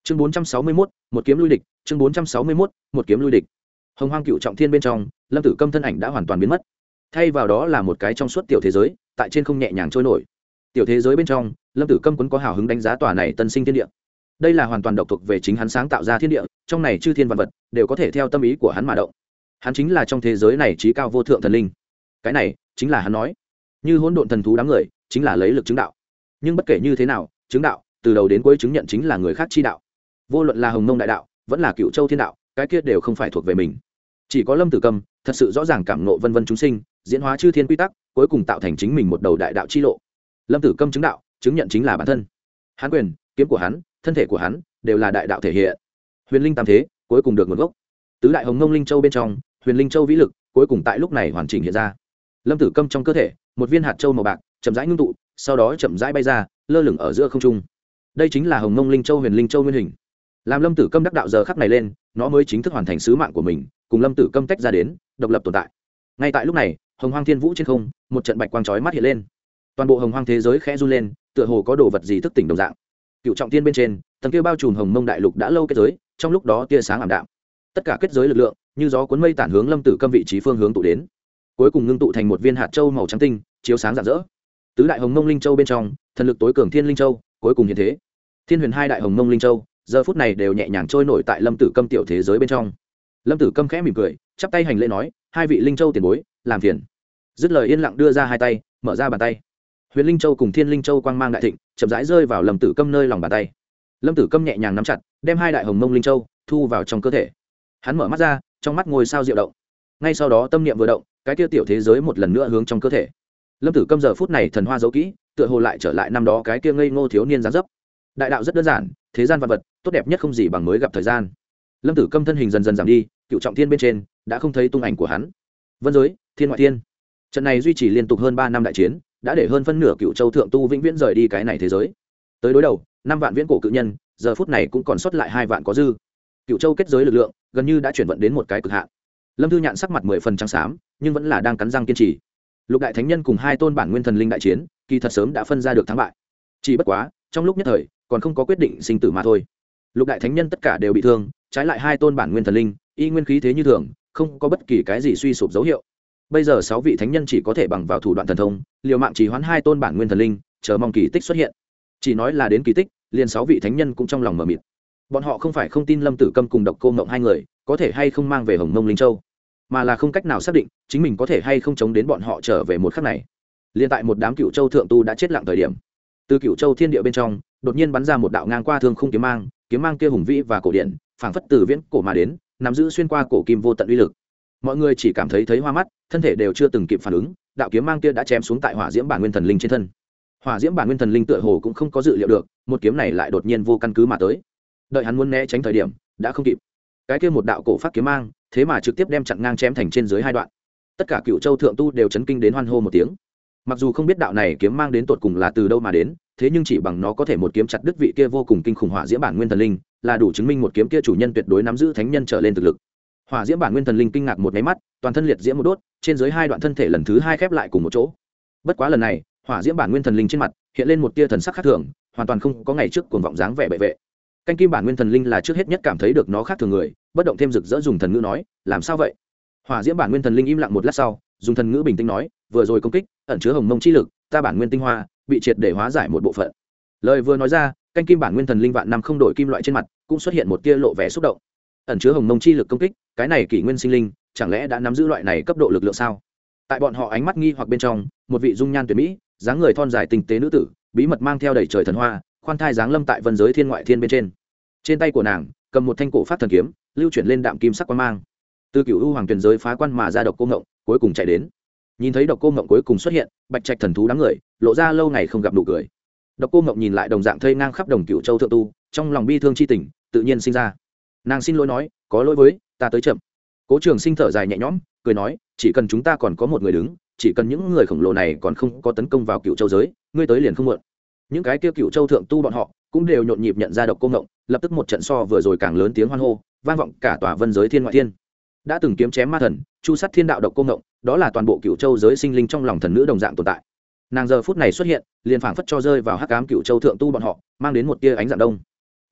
chương 461, một kiếm lui địch. chương 461, một kiếm lui địch. Hồng Hoang Cựu Trọng Thiên bên trong, Lâm Tử Câm thân ảnh đã hoàn toàn biến mất, thay vào đó là một cái trong suốt tiểu thế giới, tại trên không nhẹ nhàng trôi nổi. Tiểu thế giới bên trong, Lâm Tử Câm quấn có hào hứng đánh giá tòa này tân sinh thiên địa. Đây là hoàn toàn độc thuộc về chính hắn sáng tạo ra thiên địa, trong này chư thiên vạn vật đều có thể theo tâm ý của hắn mà động. Hắn chính là trong thế giới này trí cao vô thượng thần linh. Cái này chính là hắn nói, như hỗn độn thần thú đám người, chính là lấy lực chứng đạo. Nhưng bất kể như thế nào, chứng đạo, từ đầu đến cuối chứng nhận chính là người khác chi đạo. Vô luận là Hồng Mông đại đạo, vẫn là Cựu Châu thiên đạo, cái kia đều không phải thuộc về mình. Chỉ có Lâm Tử Câm thật sự rõ ràng cảm ngộ vân vân chúng sinh, diễn hóa chư thiên quy tắc, cuối cùng tạo thành chính mình một đầu đại đạo chi lộ. Lâm Tử Câm chứng đạo, chứng nhận chính là bản thân. Hắn quyền, kiếm của hắn, thân thể của hắn đều là đại đạo thể hiện. Huyền linh tam thế, cuối cùng được nguồn gốc. Tứ đại Hồng Mông linh châu bên trong, Huyền linh châu vĩ lực, cuối cùng tại lúc này hoàn chỉnh hiện ra. Lâm Tử Câm trong cơ thể, một viên hạt châu màu bạc chậm rãi ngưng tụ, sau đó chậm rãi bay ra, lơ lửng ở giữa không trung. Đây chính là Hồng Mông linh châu Huyền linh châu nguyên hình. Làm Lâm Tử Câm đắc đạo giờ khắc này lên, nó mới chính thức hoàn thành sứ mạng của mình, cùng Lâm Tử Câm tách ra đến, độc lập tồn tại. Ngay tại lúc này, Hồng Hoang Thiên Vũ trên không, một trận bạch quang chói mắt hiện lên. Toàn bộ Hồng Hoang thế giới khẽ run lên, tựa hồ có đồ vật gì thức tỉnh đồng dạng. Cựu Trọng Thiên bên trên, tầng kia bao trùm Hồng Mông đại lục đã lâu kết giới, trong lúc đó tia sáng ảm đạm. Tất cả kết giới lực lượng, như gió cuốn mây tản hướng Lâm Tử Câm vị trí phương hướng tụ đến. Cuối cùng ngưng tụ thành một viên hạt châu màu trắng tinh, chiếu sáng rạng rỡ. Tứ đại Hồng Mông linh châu bên trong, thần lực tối cường Thiên linh châu, cuối cùng hiện thế. Thiên Huyền hai đại Hồng Mông linh châu, giờ phút này đều nhẹ nhàng trôi nổi tại Lâm Tử Câm tiểu thế giới bên trong. Lâm Tử Câm khẽ mỉm cười, chắp tay hành lễ nói, hai vị linh châu tiền bối, làm phiền. Dứt lời yên lặng đưa ra hai tay, mở ra bàn tay. Huyền linh châu cùng Thiên linh châu quang mang đại thịnh, chậm rãi rơi vào Lâm Tử Câm nơi lòng bàn tay. Lâm Tử Câm nhẹ nhàng nắm chặt, đem hai đại Hồng Mông linh châu thu vào trong cơ thể. Hắn mở mắt ra, trong mắt ngôi sao diệu động. Ngay sau đó tâm niệm vừa động, cái kia tiểu thế giới một lần nữa hướng trong cơ thể. Lâm Tử Câm giờ phút này thần hoa dấu kỹ, tựa hồ lại trở lại năm đó cái kia ngây ngô thiếu niên dáng dấp. Đại đạo rất đơn giản, thế gian vật vật tốt đẹp nhất không gì bằng mới gặp thời gian. Lâm Tử Câm thân hình dần dần giảm đi, Cựu Trọng Thiên bên trên đã không thấy tung ảnh của hắn. Vân giới, thiên ngoại thiên. Trận này duy trì liên tục hơn 3 năm đại chiến, đã để hơn phân nửa Cựu Châu thượng tu vĩnh viễn rời đi cái này thế giới. Tới đối đầu, 5 vạn viễn cổ cự nhân, giờ phút này cũng còn sót lại 2 vạn có dư. Cựu Châu kết giới lực lượng gần như đã chuyển vận đến một cái cực hạn. Lâm Thư Nhạn sắc mặt 10 phần trắng xám, nhưng vẫn là đang cắn răng kiên trì. Lục đại thánh nhân cùng 2 tôn bản nguyên thần linh đại chiến, kỳ thật sớm đã phân ra được thắng bại. Chỉ bất quá, trong lúc nhất thời, còn không có quyết định sinh tử mà thôi. Lục đại thánh nhân tất cả đều bị thương, trái lại 2 tôn bản nguyên thần linh, y nguyên khí thế như thường, không có bất kỳ cái gì suy sụp dấu hiệu. Bây giờ 6 vị thánh nhân chỉ có thể bằng vào thủ đoạn thần thông, liều mạng trì hoãn 2 tôn bản nguyên thần linh, chờ mong kỳ tích xuất hiện. Chỉ nói là đến kỳ tích, liền 6 vị thánh nhân cũng trong lòng mờ mịt. Bọn họ không phải không tin Lâm Tử Câm cùng Độc Cô Ngộng hai người có thể hay không mang về Hồng Mông linh châu, mà là không cách nào xác định chính mình có thể hay không chống đến bọn họ trở về một khắc này. Liên tại một đám Cựu Châu thượng tu đã chết lặng thời điểm, từ Cựu Châu thiên địa bên trong đột nhiên bắn ra một đạo ngang qua thương khung kiếm mang kia hùng vĩ và cổ điển, phảng phất từ viễn cổ mà đến, nắm giữ xuyên qua cổ kim vô tận uy lực. Mọi người chỉ cảm thấy hoa mắt, thân thể đều chưa từng kịp phản ứng, đạo kiếm mang kia đã chém xuống tại Hỏa Diễm Bản Nguyên Thần Linh trên thân. Hỏa Diễm Bản Nguyên Thần Linh tựa hồ cũng không có dự liệu được, một kiếm này lại đột nhiên vô căn cứ mà tới. Đợi hắn muốn né tránh thời điểm, đã không kịp. Cái kia một đạo cổ phát kiếm mang, thế mà trực tiếp đem chặn ngang chém thành trên dưới 2 đoạn. Tất cả Cựu Châu thượng tu đều chấn kinh đến hoan hô một tiếng. Mặc dù không biết đạo này kiếm mang đến tột cùng là từ đâu mà đến, thế nhưng chỉ bằng nó có thể một kiếm chặt đứt vị kia vô cùng kinh khủng Hỏa Diễm Bản Nguyên Thần Linh, là đủ chứng minh một kiếm kia chủ nhân tuyệt đối nắm giữ thánh nhân trở lên thực lực. Hỏa Diễm Bản Nguyên Thần Linh kinh ngạc một cái mắt, toàn thân liệt diễm một đốt, trên dưới 2 đoạn thân thể lần thứ 2 khép lại cùng một chỗ. Bất quá lần này, Hỏa Diễm Bản Nguyên Thần Linh trên mặt hiện lên một tia thần sắc khác thường, hoàn toàn không có ngày trước cuồng vọng dáng vẻ bệ vệ. Canh Kim Bản Nguyên Thần Linh là trước hết nhất cảm thấy được nó khác thường người, bất động thêm rực rỡ dùng thần ngữ nói, làm sao vậy? Hỏa Diễm Bản Nguyên Thần Linh im lặng một lát sau, dùng thần ngữ bình tĩnh nói, vừa rồi công kích ẩn chứa Hồng Mông chi lực, ta bản nguyên tinh hoa bị triệt để hóa giải một bộ phận. Lời vừa nói ra, Canh Kim Bản Nguyên Thần Linh vạn năm không đổi kim loại trên mặt cũng xuất hiện một tia lộ vẻ xúc động. Ẩn chứa Hồng Mông chi lực công kích, cái này kỷ nguyên sinh linh, chẳng lẽ đã nắm giữ loại này cấp độ lực lượng sao? Tại bọn họ ánh mắt nghi hoặc bên trong, một vị dung nhan tuyệt mỹ, dáng người thon dài tinh tế nữ tử, bí mật mang theo đầy trời thần hoa, khoan thai dáng lâm tại vân giới thiên ngoại thiên bên trên. Trên tay của nàng cầm một thanh cổ phát thần kiếm, lưu chuyển lên đạm kim sắc quang mang. Từ Cửu U Hoàng Tuyền giới phá quan mà ra Độc Cô Ngộng, cuối cùng chạy đến. Nhìn thấy Độc Cô Ngộng cuối cùng xuất hiện, Bạch Trạch thần thú đám người lộ ra lâu ngày không gặp nụ cười. Độc Cô Ngộng nhìn lại đồng dạng thây ngang khắp đồng Cửu Châu thượng tu, trong lòng bi thương chi tình tự nhiên sinh ra. Nàng xin lỗi nói, có lỗi với ta tới chậm. Cố Trường Sinh thở dài nhẹ nhõm, cười nói, chỉ cần chúng ta còn có một người đứng, chỉ cần những người khổng lồ này còn không có tấn công vào Cửu Châu giới, ngươi tới liền không muộn. Những cái kia Cửu Châu thượng tu bọn họ cũng đều nhộn nhịp nhận ra Độc Cô Ngộng, lập tức một trận so vừa rồi càng lớn tiếng hoan hô, vang vọng cả tòa vân giới thiên ngoại thiên. Đã từng kiếm chém ma thần, chu sát thiên đạo Độc Cô Ngộng, đó là toàn bộ Cửu Châu giới sinh linh trong lòng thần nữ đồng dạng tồn tại. Nàng giờ phút này xuất hiện, liền phảng phất cho rơi vào hắc ám Cửu Châu thượng tu bọn họ, mang đến một tia ánh dạng đông.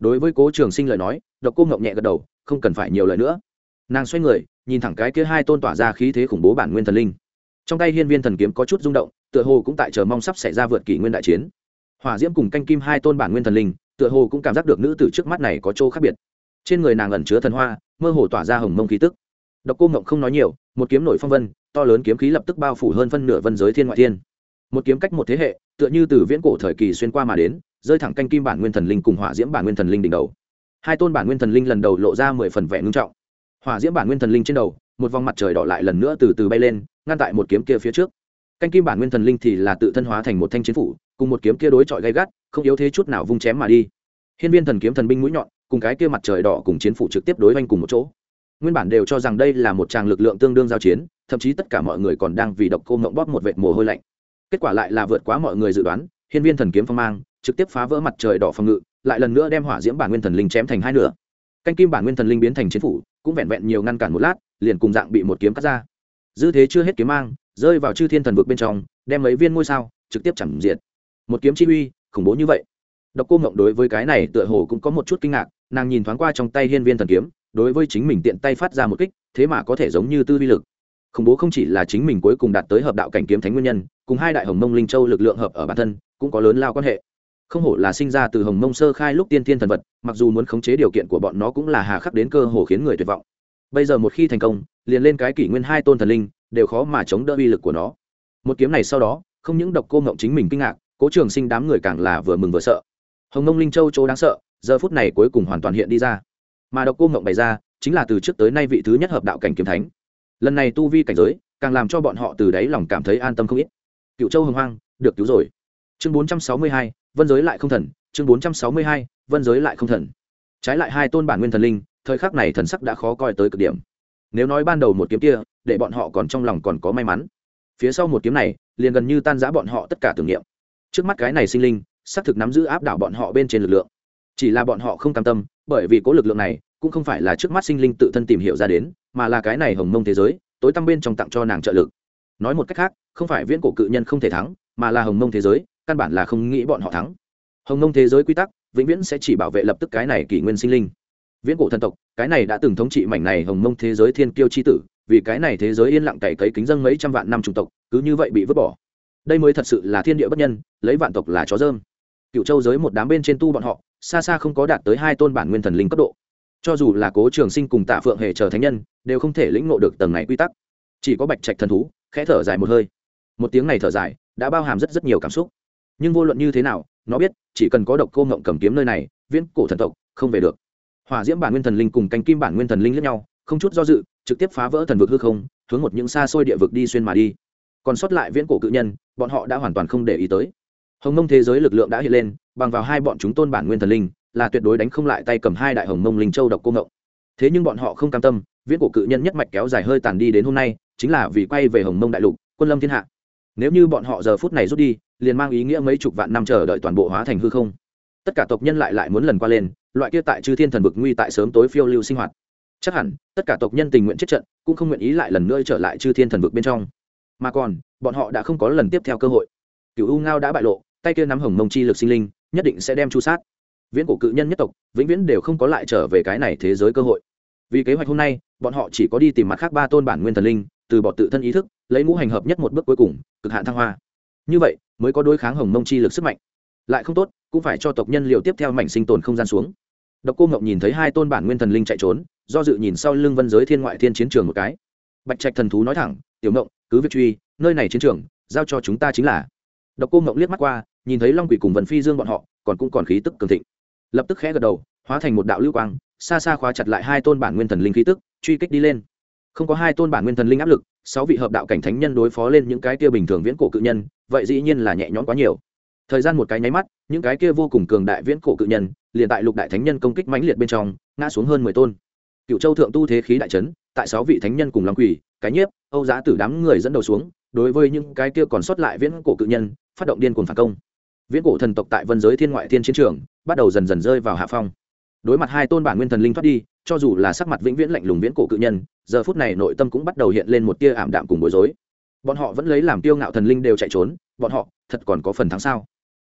đối với Cố Trường Sinh lời nói, Độc Cô Ngộng nhẹ gật đầu, không cần phải nhiều lời nữa. Nàng xoay người, nhìn thẳng cái kia hai tôn tỏa ra khí thế khủng bố bản nguyên thần linh. Trong tay hiên viên thần kiếm có chút rung động, tựa hồ cũng tại chờ mong sắp xảy ra vượt kỷ nguyên đại chiến. Hỏa diễm cùng canh kim hai tôn bản nguyên thần linh, tựa hồ cũng cảm giác được nữ tử trước mắt này có chỗ khác biệt. Trên người nàng ẩn chứa thần hoa, mơ hồ tỏa ra hồng mông khí tức. Độc Cô Ngộng không nói nhiều, một kiếm nổi phong vân, to lớn kiếm khí lập tức bao phủ hơn phân nửa vân giới thiên ngoại thiên. Một kiếm cách một thế hệ, tựa như từ viễn cổ thời kỳ xuyên qua mà đến, rơi thẳng canh kim bản nguyên thần linh cùng hỏa diễm bản nguyên thần linh đỉnh đầu. Hai tôn bản nguyên thần linh lần đầu lộ ra 10 phần vẻ ngưng trọng. Hỏa diễm bản nguyên thần linh trên đầu, một vòng mặt trời đỏ lại lần nữa từ từ bay lên, ngăn tại một kiếm kia phía trước. Canh kim bản nguyên thần linh thì là tự thân hóa thành một thanh chiến phủ, cùng một kiếm kia đối chọi gay gắt, không yếu thế chút nào vung chém mà đi. Hiên viên thần kiếm thần binh mũi nhọn, cùng cái kia mặt trời đỏ cùng chiến phủ trực tiếp đối oanh cùng một chỗ. Nguyên bản đều cho rằng đây là một tràng lực lượng tương đương giao chiến, thậm chí tất cả mọi người còn đang vì Độc Cô Ngộng bóp một vệt mồ hôi lạnh. Kết quả lại là vượt quá mọi người dự đoán, hiên viên thần kiếm phong mang trực tiếp phá vỡ mặt trời đỏ phòng ngự, lại lần nữa đem hỏa diễm bản nguyên thần linh chém thành hai nửa. Canh kim bản nguyên thần linh biến thành chiến phủ, cũng vẹn vẹn nhiều ngăn cản một lát, liền cùng dạng bị một kiếm cắt ra. Dư thế chưa hết kiếm mang, rơi vào chư thiên thần vực bên trong, đem mấy viên ngôi sao trực tiếp chằm diệt. Một kiếm chi uy, khủng bố như vậy. Độc Cô Ngộng đối với cái này tựa hồ cũng có một chút kinh ngạc, nàng nhìn thoáng qua trong tay hiên viên thần kiếm, đối với chính mình tiện tay phát ra một kích, thế mà có thể giống như tư vi lực. Khủng bố không chỉ là chính mình cuối cùng đạt tới hợp đạo cảnh kiếm thánh nguyên nhân, cùng hai đại hồng mông linh châu lực lượng hợp ở bản thân, cũng có lớn lao quan hệ. Không hổ là sinh ra từ hồng mông sơ khai lúc tiên thiên thần vật, mặc dù muốn khống chế điều kiện của bọn nó cũng là hà khắc đến cơ hồ khiến người tuyệt vọng. Bây giờ một khi thành công, liền lên cái kỷ nguyên hai tôn thần linh, đều khó mà chống đỡ uy lực của nó. Một kiếm này sau đó, không những Độc Cô Ngộng chính mình kinh ngạc, Cố Trường Sinh đám người càng là vừa mừng vừa sợ. Hồng mông linh châu chỗ đáng sợ, giờ phút này cuối cùng hoàn toàn hiện đi ra. Mà Độc Cô Ngộng bày ra, chính là từ trước tới nay vị thứ nhất hợp đạo cảnh kiếm thánh. Lần này tu vi cảnh giới, càng làm cho bọn họ từ đáy lòng cảm thấy an tâm không ít. Cựu Châu Hồng Hoang được cứu rồi. Chương 462, vân giới lại không thần. Chương 462, vân giới lại không thần. Trái lại hai tôn bản nguyên thần linh, thời khắc này thần sắc đã khó coi tới cực điểm. Nếu nói ban đầu một kiếm kia, để bọn họ còn trong lòng còn có may mắn, phía sau một kiếm này, liền gần như tan rã bọn họ tất cả tưởng niệm. Trước mắt cái này sinh linh, xác thực nắm giữ áp đảo bọn họ bên trên lực lượng. Chỉ là bọn họ không cam tâm, bởi vì cố lực lượng này cũng không phải là trước mắt sinh linh tự thân tìm hiểu ra đến, mà là cái này hồng mông thế giới tối tăm bên trong tặng cho nàng trợ lực. Nói một cách khác, không phải viễn cổ cự nhân không thể thắng, mà là hồng mông thế giới căn bản là không nghĩ bọn họ thắng. Hồng mông thế giới quy tắc vĩnh viễn sẽ chỉ bảo vệ lập tức cái này kỷ nguyên sinh linh. Viễn cổ thần tộc, cái này đã từng thống trị mảnh này hồng mông thế giới thiên kiêu chi tử, vì cái này thế giới yên lặng cày cấy kính dâng mấy trăm vạn năm chủng tộc, cứ như vậy bị vứt bỏ. Đây mới thật sự là thiên địa bất nhân, lấy vạn tộc là chó dơm. Cựu Châu giới một đám bên trên tu bọn họ, xa xa không có đạt tới hai tôn bản nguyên thần linh cấp độ. Cho dù là Cố Trường Sinh cùng Tạ Phượng Hề chờ thánh nhân, đều không thể lĩnh ngộ được tầng này quy tắc. Chỉ có Bạch Trạch thần thú khẽ thở dài một hơi. Một tiếng này thở dài đã bao hàm rất nhiều cảm xúc. Nhưng vô luận như thế nào, nó biết chỉ cần có Độc Cô Ngộng cầm kiếm nơi này, viễn cổ thần tộc không về được. Hỏa diễm bản nguyên thần linh cùng canh kim bản nguyên thần linh liếc nhau, không chút do dự, trực tiếp phá vỡ thần vực hư không, hướng một những xa xôi địa vực đi xuyên mà đi. Còn sót lại viễn cổ cự nhân, bọn họ đã hoàn toàn không để ý tới. Hồng mông thế giới lực lượng đã hiện lên, bằng vào hai bọn chúng tôn bản nguyên thần linh, là tuyệt đối đánh không lại tay cầm hai đại hồng mông linh châu Độc Cô Ngộng. Thế nhưng bọn họ không cam tâm, viễn cổ cự nhân nhất mạch kéo dài hơi tàn đi đến hôm nay, chính là vì quay về hồng mông đại lục, quân lâm thiên hạ. Nếu như bọn họ giờ phút này rút đi, liền mang ý nghĩa mấy chục vạn năm chờ đợi toàn bộ hóa thành hư không. Tất cả tộc nhân lại muốn lần qua lên, loại kia tại chư thiên thần vực nguy tại sớm tối phiêu lưu sinh hoạt. Chắc hẳn tất cả tộc nhân tình nguyện chết trận, cũng không nguyện ý lại lần nữa trở lại chư thiên thần vực bên trong. Mà còn, bọn họ đã không có lần tiếp theo cơ hội. Cửu U Ngao đã bại lộ, tay kia nắm hồng mông chi lực sinh linh, nhất định sẽ đem chu sát. Viễn cổ cự nhân nhất tộc, vĩnh viễn đều không có lại trở về cái này thế giới cơ hội. Vì kế hoạch hôm nay, bọn họ chỉ có đi tìm mặt khác ba tôn bản nguyên thần linh, từ bỏ tự thân ý thức, lấy ngũ hành hợp nhất một bước cuối cùng, cực hạn thăng hoa. Như vậy, mới có đối kháng hồng mông chi lực sức mạnh. Lại không tốt, cũng phải cho tộc nhân liệu tiếp theo mảnh sinh tồn không gian xuống. Độc Cô Ngộng nhìn thấy hai tôn bản nguyên thần linh chạy trốn, do dự nhìn sau lưng vân giới thiên ngoại thiên chiến trường một cái. Bạch Trạch thần thú nói thẳng, "Tiểu Ngộng, cứ việc truy, nơi này chiến trường, giao cho chúng ta chính là." Độc Cô Ngộng liếc mắt qua, nhìn thấy Long Quỷ cùng Vân Phi Dương bọn họ, cũng còn khí tức cường thịnh. Lập tức khẽ gật đầu, hóa thành một đạo lưu quang, xa xa khóa chặt lại hai tôn bản nguyên thần linh khí tức, truy kích đi lên. Không có hai tôn bản nguyên thần linh áp lực, sáu vị hợp đạo cảnh thánh nhân đối phó lên những cái kia bình thường viễn cổ cự nhân, vậy dĩ nhiên là nhẹ nhõm quá nhiều. Thời gian một cái nháy mắt, những cái kia vô cùng cường đại viễn cổ cự nhân, liền tại lục đại thánh nhân công kích mãnh liệt bên trong, ngã xuống hơn 10 tôn. Cựu Châu thượng tu thế khí đại chấn, tại sáu vị thánh nhân cùng Long Quỷ, cái nhiếp, Âu Giá Tử đám người dẫn đầu xuống, đối với những cái kia còn sót lại viễn cổ cự nhân, phát động điên cuồng phản công. Viễn cổ thần tộc tại vân giới thiên ngoại thiên chiến trường, bắt đầu dần dần rơi vào hạ phong. Đối mặt hai tôn bản nguyên thần linh thoát đi, cho dù là sắc mặt vĩnh viễn lạnh lùng viễn cổ cự nhân, giờ phút này nội tâm cũng bắt đầu hiện lên một tia ảm đạm cùng bối rối. Bọn họ vẫn lấy làm kiêu ngạo thần linh đều chạy trốn, bọn họ thật còn có phần thắng sao?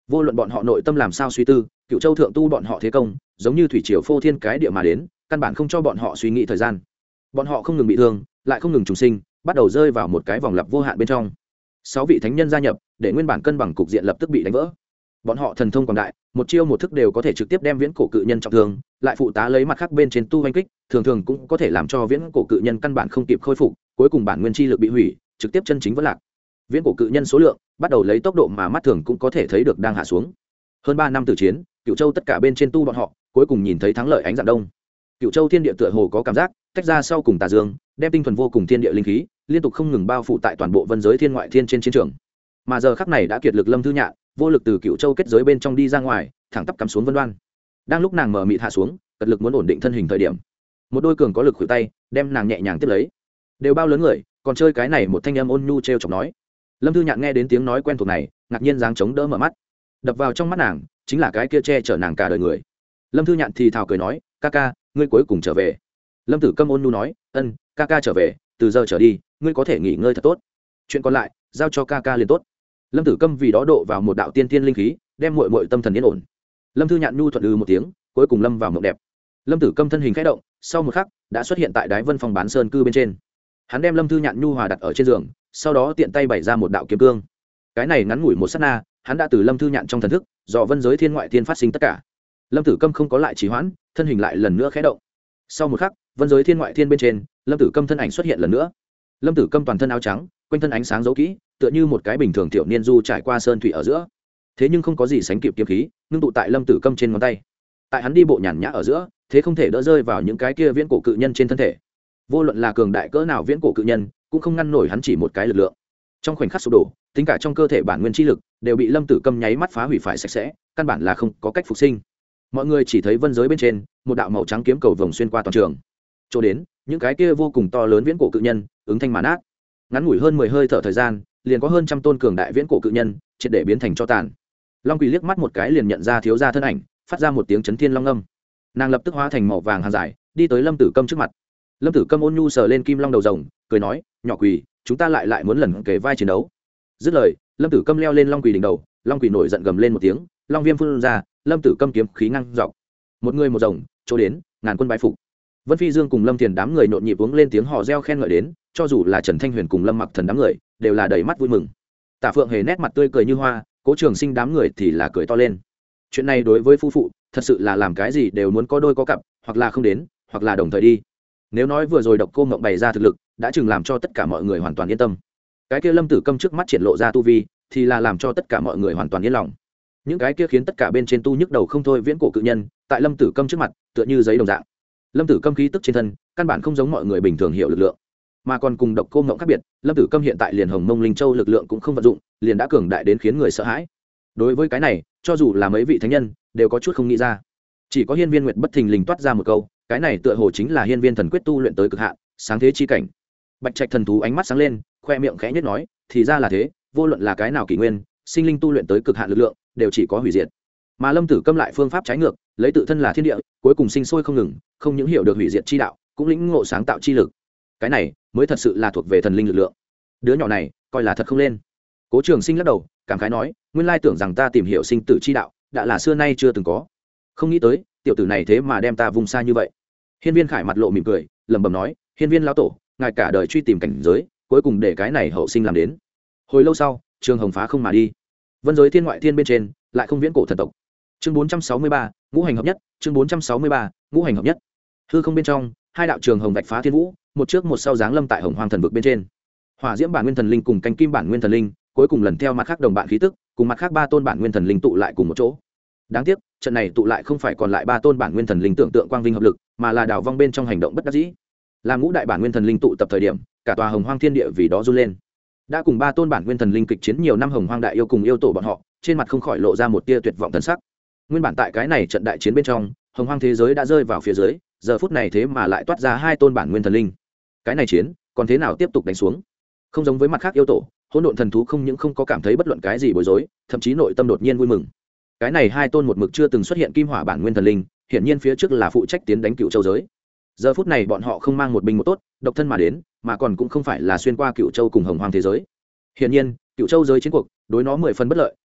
vô luận bọn họ nội tâm làm sao suy tư, Cựu Châu thượng tu bọn họ thế công giống như thủy triều phô thiên cái địa mà đến, căn bản không cho bọn họ suy nghĩ thời gian. Bọn họ không ngừng bị thương, lại không ngừng trùng sinh, bắt đầu rơi vào một cái vòng lặp vô hạn bên trong. 6 vị thánh nhân gia nhập, để nguyên bản cân bằng cục diện lập tức bị đánh vỡ. Bọn họ thần thông quảng đại, một chiêu một thức đều có thể trực tiếp đem viễn cổ cự nhân trọng thương, lại phụ tá lấy mặt khác bên trên tu hoành kích, thường thường cũng có thể làm cho viễn cổ cự nhân căn bản không kịp khôi phục, cuối cùng bản nguyên chi lực bị hủy, trực tiếp chân chính vỡ lạc. Viễn cổ cự nhân số lượng bắt đầu lấy tốc độ mà mắt thường cũng có thể thấy được đang hạ xuống. Hơn 3 năm từ chiến, Cựu Châu tất cả bên trên tu bọn họ, cuối cùng nhìn thấy thắng lợi ánh dạng đông. Cựu Châu thiên địa tựa hồ có cảm giác tách ra sau cùng tà dương, đem tinh thuần vô cùng thiên địa linh khí liên tục không ngừng bao phủ tại toàn bộ vân giới thiên ngoại thiên trên chiến trường. Mà giờ khắc này đã kiệt lực Lâm Thư Nhạn, vô lực từ Cựu Châu kết giới bên trong đi ra ngoài, thẳng tắp cắm xuống vân đoan. Đang lúc nàng mở mịt hạ xuống, cật lực muốn ổn định thân hình thời điểm, một đôi cường có lực khuỷu tay đem nàng nhẹ nhàng tiếp lấy. Đều bao lớn người, còn chơi cái này, một thanh âm ôn nhu trêu chọc nói. Lâm Thư Nhạn nghe đến tiếng nói quen thuộc này, ngạc nhiên giáng chống đỡ mở mắt. Đập vào trong mắt nàng chính là cái kia che chở nàng cả đời người. Lâm Thư Nhạn thì thào cười nói, ca ca, ngươi cuối cùng trở về. Lâm Tử Câm ôn nhu nói, ân, ca ca trở về, từ giờ trở đi ngươi có thể nghỉ ngơi thật tốt, chuyện còn lại giao cho ca ca liền tốt. Lâm Tử Câm vì đó độ vào một đạo tiên tiên linh khí, đem muội muội tâm thần yên ổn. Lâm Thư Nhạn nhu thuận một tiếng, cuối cùng lâm vào mộng đẹp. Lâm Tử Câm thân hình khẽ động, sau một khắc đã xuất hiện tại Đái Vân Phong bán sơn cư bên trên. Hắn đem Lâm Thư Nhạn nhu hòa đặt ở trên giường, sau đó tiện tay bày ra một đạo kiếm cương. Cái này ngắn ngủi một sát na, hắn đã từ Lâm Thư Nhạn trong thần thức dò vân giới thiên ngoại thiên phát sinh tất cả. Lâm Tử Câm không có lại trì hoãn, thân hình lại lần nữa khẽ động. Sau một khắc, vân giới thiên ngoại thiên bên trên, Lâm Tử Câm thân ảnh xuất hiện lần nữa. Lâm Tử Câm toàn thân áo trắng, quanh thân ánh sáng dấu kỹ, tựa như một cái bình thường tiểu niên du trải qua sơn thủy ở giữa. Thế nhưng không có gì sánh kịp kiếm khí, ngưng tụ tại Lâm Tử Câm trên ngón tay. Tại hắn đi bộ nhàn nhã ở giữa, thế không thể đỡ rơi vào những cái kia viễn cổ cự nhân trên thân thể. Vô luận là cường đại cỡ nào viễn cổ cự nhân, cũng không ngăn nổi hắn chỉ một cái lực lượng. Trong khoảnh khắc sụp đổ, tính cả trong cơ thể bản nguyên chi lực đều bị Lâm Tử Câm nháy mắt phá hủy phải sạch sẽ, căn bản là không có cách phục sinh. Mọi người chỉ thấy vân giới bên trên, một đạo màu trắng kiếm cầu vồng xuyên qua toàn trường. Chỗ đến, những cái kia vô cùng to lớn viễn cổ cự nhân, ứng thanh mà nát. Ngắn ngủi hơn 10 hơi thở thời gian, liền có hơn trăm tôn cường đại viễn cổ cự nhân, triệt để biến thành tro tàn. Long Quỳ liếc mắt một cái liền nhận ra thiếu gia thân ảnh, phát ra một tiếng chấn thiên long âm. Nàng lập tức hóa thành màu vàng hàng dài, đi tới Lâm Tử Câm trước mặt. Lâm Tử Câm ôn nhu sờ lên kim long đầu rồng, cười nói, nhỏ Quỳ, chúng ta lại muốn lần kề vai chiến đấu. Dứt lời, Lâm Tử Câm leo lên Long Quỳ đỉnh đầu, Long Quỳ nổi giận gầm lên một tiếng, long viêm phun ra, Lâm Tử Câm kiếm khí ngăng dọc. Một người một rồng, chỗ đến, ngàn quân bái phục. Vân Phi Dương cùng Lâm Thiền đám người nhộn nhịp uống lên tiếng hò reo khen ngợi đến, cho dù là Trần Thanh Huyền cùng Lâm Mặc Thần đám người, đều là đầy mắt vui mừng. Tả Phượng Hề nét mặt tươi cười như hoa, Cố Trường Sinh đám người thì là cười to lên. Chuyện này đối với phu phụ, thật sự là làm cái gì đều muốn có đôi có cặp, hoặc là không đến, hoặc là đồng thời đi. Nếu nói vừa rồi Độc Cô Ngộng bày ra thực lực, đã chừng làm cho tất cả mọi người hoàn toàn yên tâm. Cái kia Lâm Tử Câm trước mắt triển lộ ra tu vi, thì là làm cho tất cả mọi người hoàn toàn yên lòng. Những cái kia khiến tất cả bên trên tu nhức đầu không thôi viễn cổ cự nhân, tại Lâm Tử Câm trước mặt, tựa như giấy đồng dạng. Lâm Tử Câm khí tức trên thân, căn bản không giống mọi người bình thường hiểu lực lượng, mà còn cùng Độc Cô Ngộng khác biệt. Lâm Tử Câm hiện tại liền Hồng Mông Linh Châu lực lượng cũng không vận dụng, liền đã cường đại đến khiến người sợ hãi. Đối với cái này, cho dù là mấy vị thánh nhân đều có chút không nghĩ ra. Chỉ có Hiên Viên Nguyệt bất thình lình toát ra một câu, cái này tựa hồ chính là Hiên Viên thần quyết tu luyện tới cực hạn, sáng thế chi cảnh. Bạch Trạch thần thú ánh mắt sáng lên, khoe miệng khẽ nhếch nói, thì ra là thế, vô luận là cái nào kỷ nguyên, sinh linh tu luyện tới cực hạn lực lượng, đều chỉ có hủy diệt. Mà Lâm Tử Câm lại phương pháp trái ngược, lấy tự thân là thiên địa, cuối cùng sinh sôi không ngừng, không những hiểu được hủy diệt chi đạo, cũng lĩnh ngộ sáng tạo chi lực. Cái này mới thật sự là thuộc về thần linh lực lượng. Đứa nhỏ này, coi là thật không lên. Cố Trường Sinh lắc đầu, cảm khái nói, nguyên lai tưởng rằng ta tìm hiểu sinh tử chi đạo, đã là xưa nay chưa từng có. Không nghĩ tới, tiểu tử này thế mà đem ta vùng xa như vậy. Hiên Viên Khải mặt lộ mỉm cười, lẩm bẩm nói, Hiên Viên lão tổ, ngài cả đời truy tìm cảnh giới, cuối cùng để cái này hậu sinh làm đến. Hồi lâu sau, Trường Hồng phá không mà đi. Vân giới thiên ngoại thiên bên trên, lại không viễn cổ thần tộc. Chương 463, ngũ hành hợp nhất, chương 463, ngũ hành hợp nhất. Hư không bên trong, hai đạo trường hồng vạch phá thiên vũ, một trước một sau giáng lâm tại Hồng Hoang thần vực bên trên. Hỏa Diễm bản nguyên thần linh cùng canh kim bản nguyên thần linh, cuối cùng lần theo mặt khác đồng bạn khí tức, cùng mặt khác ba tôn bản nguyên thần linh tụ lại cùng một chỗ. Đáng tiếc, trận này tụ lại không phải còn lại ba tôn bản nguyên thần linh tưởng tượng quang vinh hợp lực, mà là đảo vong bên trong hành động bất đắc dĩ. Làm ngũ đại bản nguyên thần linh tụ tập thời điểm, cả tòa Hồng Hoang thiên địa vì đó run lên. Đã cùng ba tôn bản nguyên thần linh kịch chiến nhiều năm Hồng Hoang đại yêu cùng yêu tổ bọn họ, trên mặt không khỏi lộ ra một tia tuyệt vọng thần sắc. Nguyên bản tại cái này trận đại chiến bên trong, Hồng Hoang thế giới đã rơi vào phía dưới, giờ phút này thế mà lại toát ra hai tôn bản nguyên thần linh. Cái này chiến, còn thế nào tiếp tục đánh xuống? Không giống với mặt khác yêu tổ, hỗn độn thần thú không những không có cảm thấy bất luận cái gì bối rối, thậm chí nội tâm đột nhiên vui mừng. Cái này hai tôn một mực chưa từng xuất hiện kim hỏa bản nguyên thần linh, hiển nhiên phía trước là phụ trách tiến đánh Cựu Châu giới. Giờ phút này bọn họ không mang một binh một tốt, độc thân mà đến, mà còn cũng không phải là xuyên qua Cựu Châu cùng Hồng Hoang thế giới. Hiển nhiên, Cựu Châu giới chiến cuộc đối nó 10 phần bất lợi,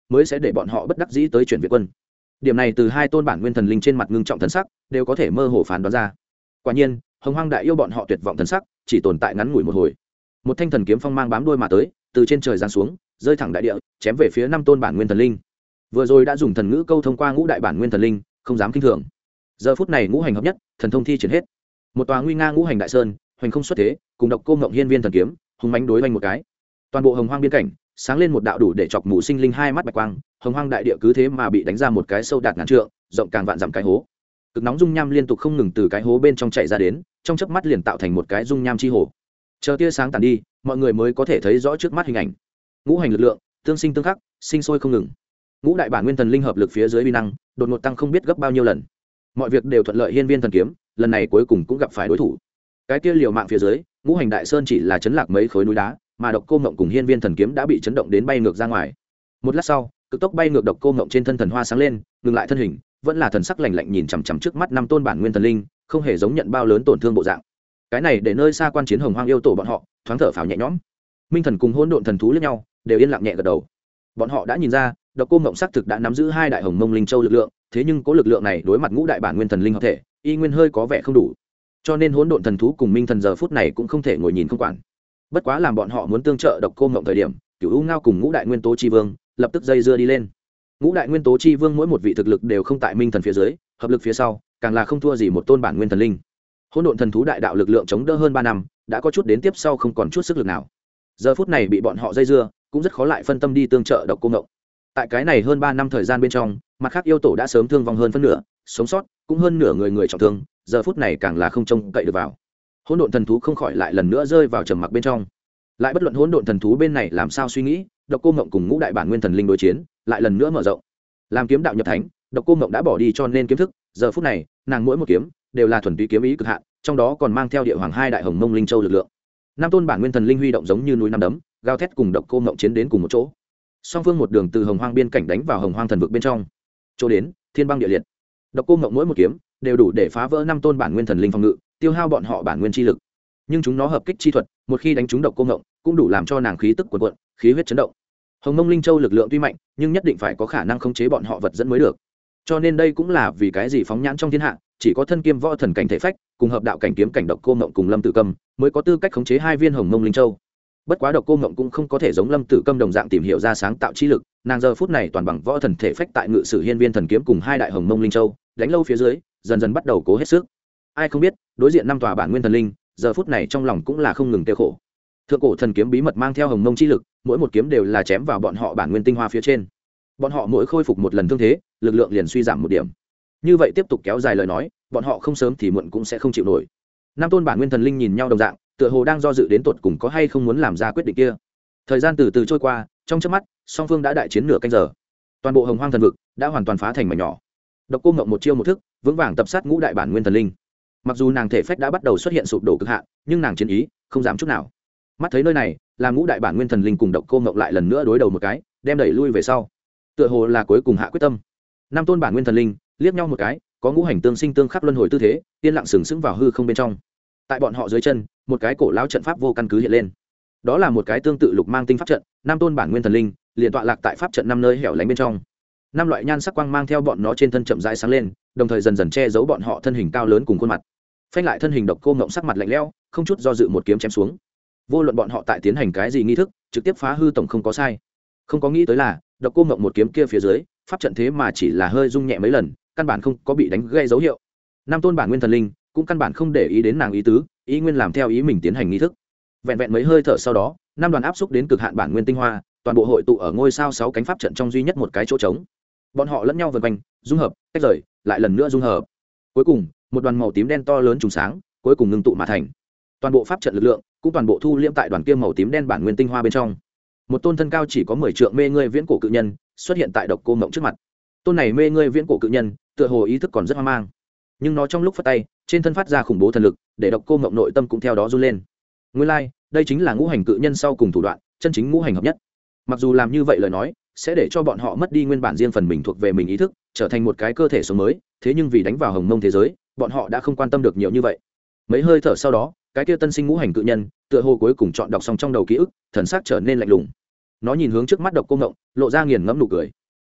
mới sẽ để bọn họ bất đắc dĩ tới chuyển viện quân. Điểm này từ hai tôn bản nguyên thần linh trên mặt ngưng trọng thần sắc đều có thể mơ hồ phán đoán ra. Quả nhiên, Hồng Hoang đại yêu bọn họ tuyệt vọng thần sắc chỉ tồn tại ngắn ngủi một hồi. Một thanh thần kiếm phong mang bám đuôi mà tới, từ trên trời giáng xuống, rơi thẳng đại địa, chém về phía năm tôn bản nguyên thần linh. Vừa rồi đã dùng thần ngữ câu thông qua ngũ đại bản nguyên thần linh, không dám kinh thường. Giờ phút này ngũ hành hợp nhất, thần thông thi triển hết. Một tòa nguy nga ngũ hành đại sơn, hoành không xuất thế, cùng Độc Cô Ngộng hiên viên thần kiếm, hùng mãnh đối vành một cái. Toàn bộ Hồng Hoang biên cảnh, sáng lên một đạo đủ để chọc mù sinh linh hai mắt bạch quang, Hồng Hoang đại địa cứ thế mà bị đánh ra một cái sâu đạt ngàn trượng, rộng càng vạn dặm cái hố. Cực nóng dung nham liên tục không ngừng từ cái hố bên trong chảy ra đến, trong chớp mắt liền tạo thành một cái dung nham chi hồ. Chờ tia sáng tàn đi, mọi người mới có thể thấy rõ trước mắt hình ảnh. Ngũ hành lực lượng, tương sinh tương khắc, sinh sôi không ngừng. Ngũ đại bản nguyên thần linh hợp lực phía dưới uy năng, đột ngột tăng không biết gấp bao nhiêu lần. Mọi việc đều thuận lợi hiên viên thần kiếm, lần này cuối cùng cũng gặp phải đối thủ. Cái kia liều mạng phía dưới, ngũ hành đại sơn chỉ là chấn lạc mấy khối núi đá, mà Độc Cô Ngộng cùng hiên viên thần kiếm đã bị chấn động đến bay ngược ra ngoài. Một lát sau, cực tốc bay ngược Độc Cô Ngộng trên thân thần hoa sáng lên, ngừng lại thân hình, vẫn là thần sắc lạnh lạnh nhìn chằm chằm trước mắt năm tôn bản nguyên thần linh, không hề giống nhận bao lớn tổn thương bộ dạng. Cái này để nơi xa quan chiến Hồng Hoang yêu tổ bọn họ thoáng thở phào nhẹ nhõm. Minh thần cùng hỗn độn thần thú liếc nhau, đều yên lặng nhẹ gật đầu. Bọn họ đã nhìn ra, Độc Cô Ngộng xác thực đã nắm giữ hai đại hồng mông linh châu lực lượng, thế nhưng cố lực lượng này đối mặt ngũ đại bản nguyên thần linh hợp thể, y nguyên hơi có vẻ không đủ. Cho nên hỗn độn thần thú cùng Minh thần giờ phút này cũng không thể ngồi nhìn không quản. Bất quá làm bọn họ muốn tương trợ Độc Cô Ngộng thời điểm, Cửu U Ngao cùng ngũ đại nguyên tố chi vương lập tức dây dưa đi lên. Ngũ đại nguyên tố chi vương mỗi một vị thực lực đều không tại Minh thần phía dưới, hợp lực phía sau, càng là không thua gì một tôn bản nguyên thần linh. Hỗn độn thần thú đại đạo lực lượng chống đỡ hơn 3 năm, đã có chút đến tiếp sau không còn chút sức lực nào. Giờ phút này bị bọn họ dây dưa, cũng rất khó lại phân tâm đi tương trợ Độc Cô Ngộng. Tại cái này hơn 3 năm thời gian bên trong, mặt khác yêu tổ đã sớm thương vong hơn phân nửa, sống sót cũng hơn nửa người trọng thương, giờ phút này càng là không trông cậy được vào. Hỗn độn thần thú không khỏi lại lần nữa rơi vào trầm mặc bên trong. Lại bất luận hỗn độn thần thú bên này làm sao suy nghĩ, Độc Cô Ngộng cùng ngũ đại bản nguyên thần linh đối chiến, lại lần nữa mở rộng. Làm kiếm đạo nhập thánh, Độc Cô Ngộng đã bỏ đi cho nên kiếm thức, giờ phút này, nàng mỗi một kiếm đều là thuần túy kiếm ý cực hạn, trong đó còn mang theo địa hoàng hai đại hồng mông linh châu lực lượng. Năm tôn bản nguyên thần linh huy động giống như núi năm đấm, gào thét cùng Độc Cô Ngộng chiến đến cùng một chỗ. Song phương một đường từ Hồng Hoang biên cảnh đánh vào Hồng Hoang thần vực bên trong. Chỗ đến, thiên băng địa liệt. Độc Cô Ngộng mỗi một kiếm đều đủ để phá vỡ năm tôn bản nguyên thần linh phòng ngự, tiêu hao bọn họ bản nguyên chi lực. Nhưng chúng nó hợp kích chi thuật, một khi đánh trúng Độc Cô Ngộng, cũng đủ làm cho nàng khí tức cuồn cuộn, khí huyết chấn động. Hồng Mông Linh Châu lực lượng tuy mạnh, nhưng nhất định phải có khả năng khống chế bọn họ vật dẫn mới được. Cho nên đây cũng là vì cái gì phóng nhãn trong thiên hạ, chỉ có thân kiêm võ thần cảnh thể phách, cùng hợp đạo cảnh kiếm cảnh Độc Cô Ngộng cùng Lâm Tử Câm mới có tư cách khống chế hai viên Hồng Mông Linh Châu. Bất quá Độc Cô Ngộng cũng không có thể giống Lâm Tử Câm đồng dạng tìm hiểu ra sáng tạo chi lực, nàng giờ phút này toàn bằng võ thần thể phách tại ngự sử hiên viên thần kiếm cùng hai đại Hồng Mông Linh Châu, đánh lâu phía dưới, dần dần bắt đầu cố hết sức. Ai không biết, đối diện năm tòa bản nguyên thần linh, giờ phút này trong lòng cũng là không ngừng tiêu khổ. Thượng cổ thần kiếm bí mật mang theo Hồng Mông chi lực, mỗi một kiếm đều là chém vào bọn họ bản nguyên tinh hoa phía trên. Bọn họ mỗi khôi phục một lần thương thế, lực lượng liền suy giảm một điểm. Như vậy tiếp tục kéo dài lời nói, bọn họ không sớm thì muộn cũng sẽ không chịu nổi. Năm tôn bản nguyên thần linh nhìn nhau đồng dạng, tựa hồ đang do dự đến tột cùng có hay không muốn làm ra quyết định kia. Thời gian từ từ trôi qua, trong chớp mắt, song phương đã đại chiến nửa canh giờ. Toàn bộ Hồng Hoang thần vực đã hoàn toàn phá thành mảnh nhỏ. Độc Cô Ngộng một chiêu một thức, vững vàng tập sát ngũ đại bản nguyên thần linh. Mặc dù nàng thể phách đã bắt đầu xuất hiện sụp đổ cực hạn, nhưng nàng chiến ý không giảm chút nào. Mắt thấy nơi này, làm ngũ đại bản nguyên thần linh cùng Độc Cô Ngộng lại lần nữa đối đầu một cái, đem đẩy lui về sau. Tựa hồ là cuối cùng hạ quyết tâm. Năm tôn bản nguyên thần linh liếc nhau một cái, có ngũ hành tương sinh tương khắc luân hồi tư thế, yên lặng sừng sững vào hư không bên trong. Tại bọn họ dưới chân, một cái cổ lão trận pháp vô căn cứ hiện lên. Đó là một cái tương tự lục mang tinh pháp trận, năm tôn bản nguyên thần linh liền tọa lạc tại pháp trận năm nơi hẻo lánh bên trong. Năm loại nhan sắc quang mang theo bọn nó trên thân chậm rãi sáng lên, đồng thời dần dần che giấu bọn họ thân hình cao lớn cùng khuôn mặt. Phanh lại thân hình Độc Cô Ngộng sắc mặt lạnh lẽo, không chút do dự một kiếm chém xuống. Vô luận bọn họ tại tiến hành cái gì nghi thức, trực tiếp phá hư tổng không có sai. Không có nghĩ tới là, Độc Cô Ngộng một kiếm kia phía dưới, pháp trận thế mà chỉ là hơi rung nhẹ mấy lần, căn bản không có bị đánh gây dấu hiệu. Năm tôn bản nguyên thần linh cũng căn bản không để ý đến nàng ý tứ, ý nguyên làm theo ý mình tiến hành nghi thức. Vẹn vẹn mấy hơi thở sau đó, năm đoàn áp xúc đến cực hạn bản nguyên tinh hoa, toàn bộ hội tụ ở ngôi sao 6 cánh pháp trận trong duy nhất một cái chỗ trống. Bọn họ lẫn nhau vần quanh, dung hợp, tách rời, lại lần nữa dung hợp. Cuối cùng, một đoàn màu tím đen to lớn trùng sáng, cuối cùng ngưng tụ mà thành. Toàn bộ pháp trận lực lượng cũng toàn bộ thu liễm tại đoàn kia màu tím đen bản nguyên tinh hoa bên trong. Một tôn thân cao chỉ có 10 trượng mê ngươi viễn cổ cự nhân xuất hiện tại Độc Cô Ngộng trước mặt. Tôn này mê ngươi viễn cổ cự nhân, tựa hồ ý thức còn rất hoang mang, nhưng nó trong lúc phất tay, trên thân phát ra khủng bố thần lực, để Độc Cô Ngộng nội tâm cũng theo đó run lên. Nguyên lai, đây chính là ngũ hành cự nhân sau cùng thủ đoạn, chân chính ngũ hành hợp nhất. Mặc dù làm như vậy lời nói, sẽ để cho bọn họ mất đi nguyên bản riêng phần mình thuộc về mình ý thức, trở thành một cái cơ thể sống mới, thế nhưng vì đánh vào Hồng Mông thế giới, bọn họ đã không quan tâm được nhiều như vậy. Mấy hơi thở sau đó, cái kia tân sinh ngũ hành cự nhân, tựa hồ cuối cùng chọn đọc xong trong đầu ký ức, thần sắc trở nên lạnh lùng. Nó nhìn hướng trước mắt Độc Cô Ngộng, lộ ra nghiền ngẫm nụ cười.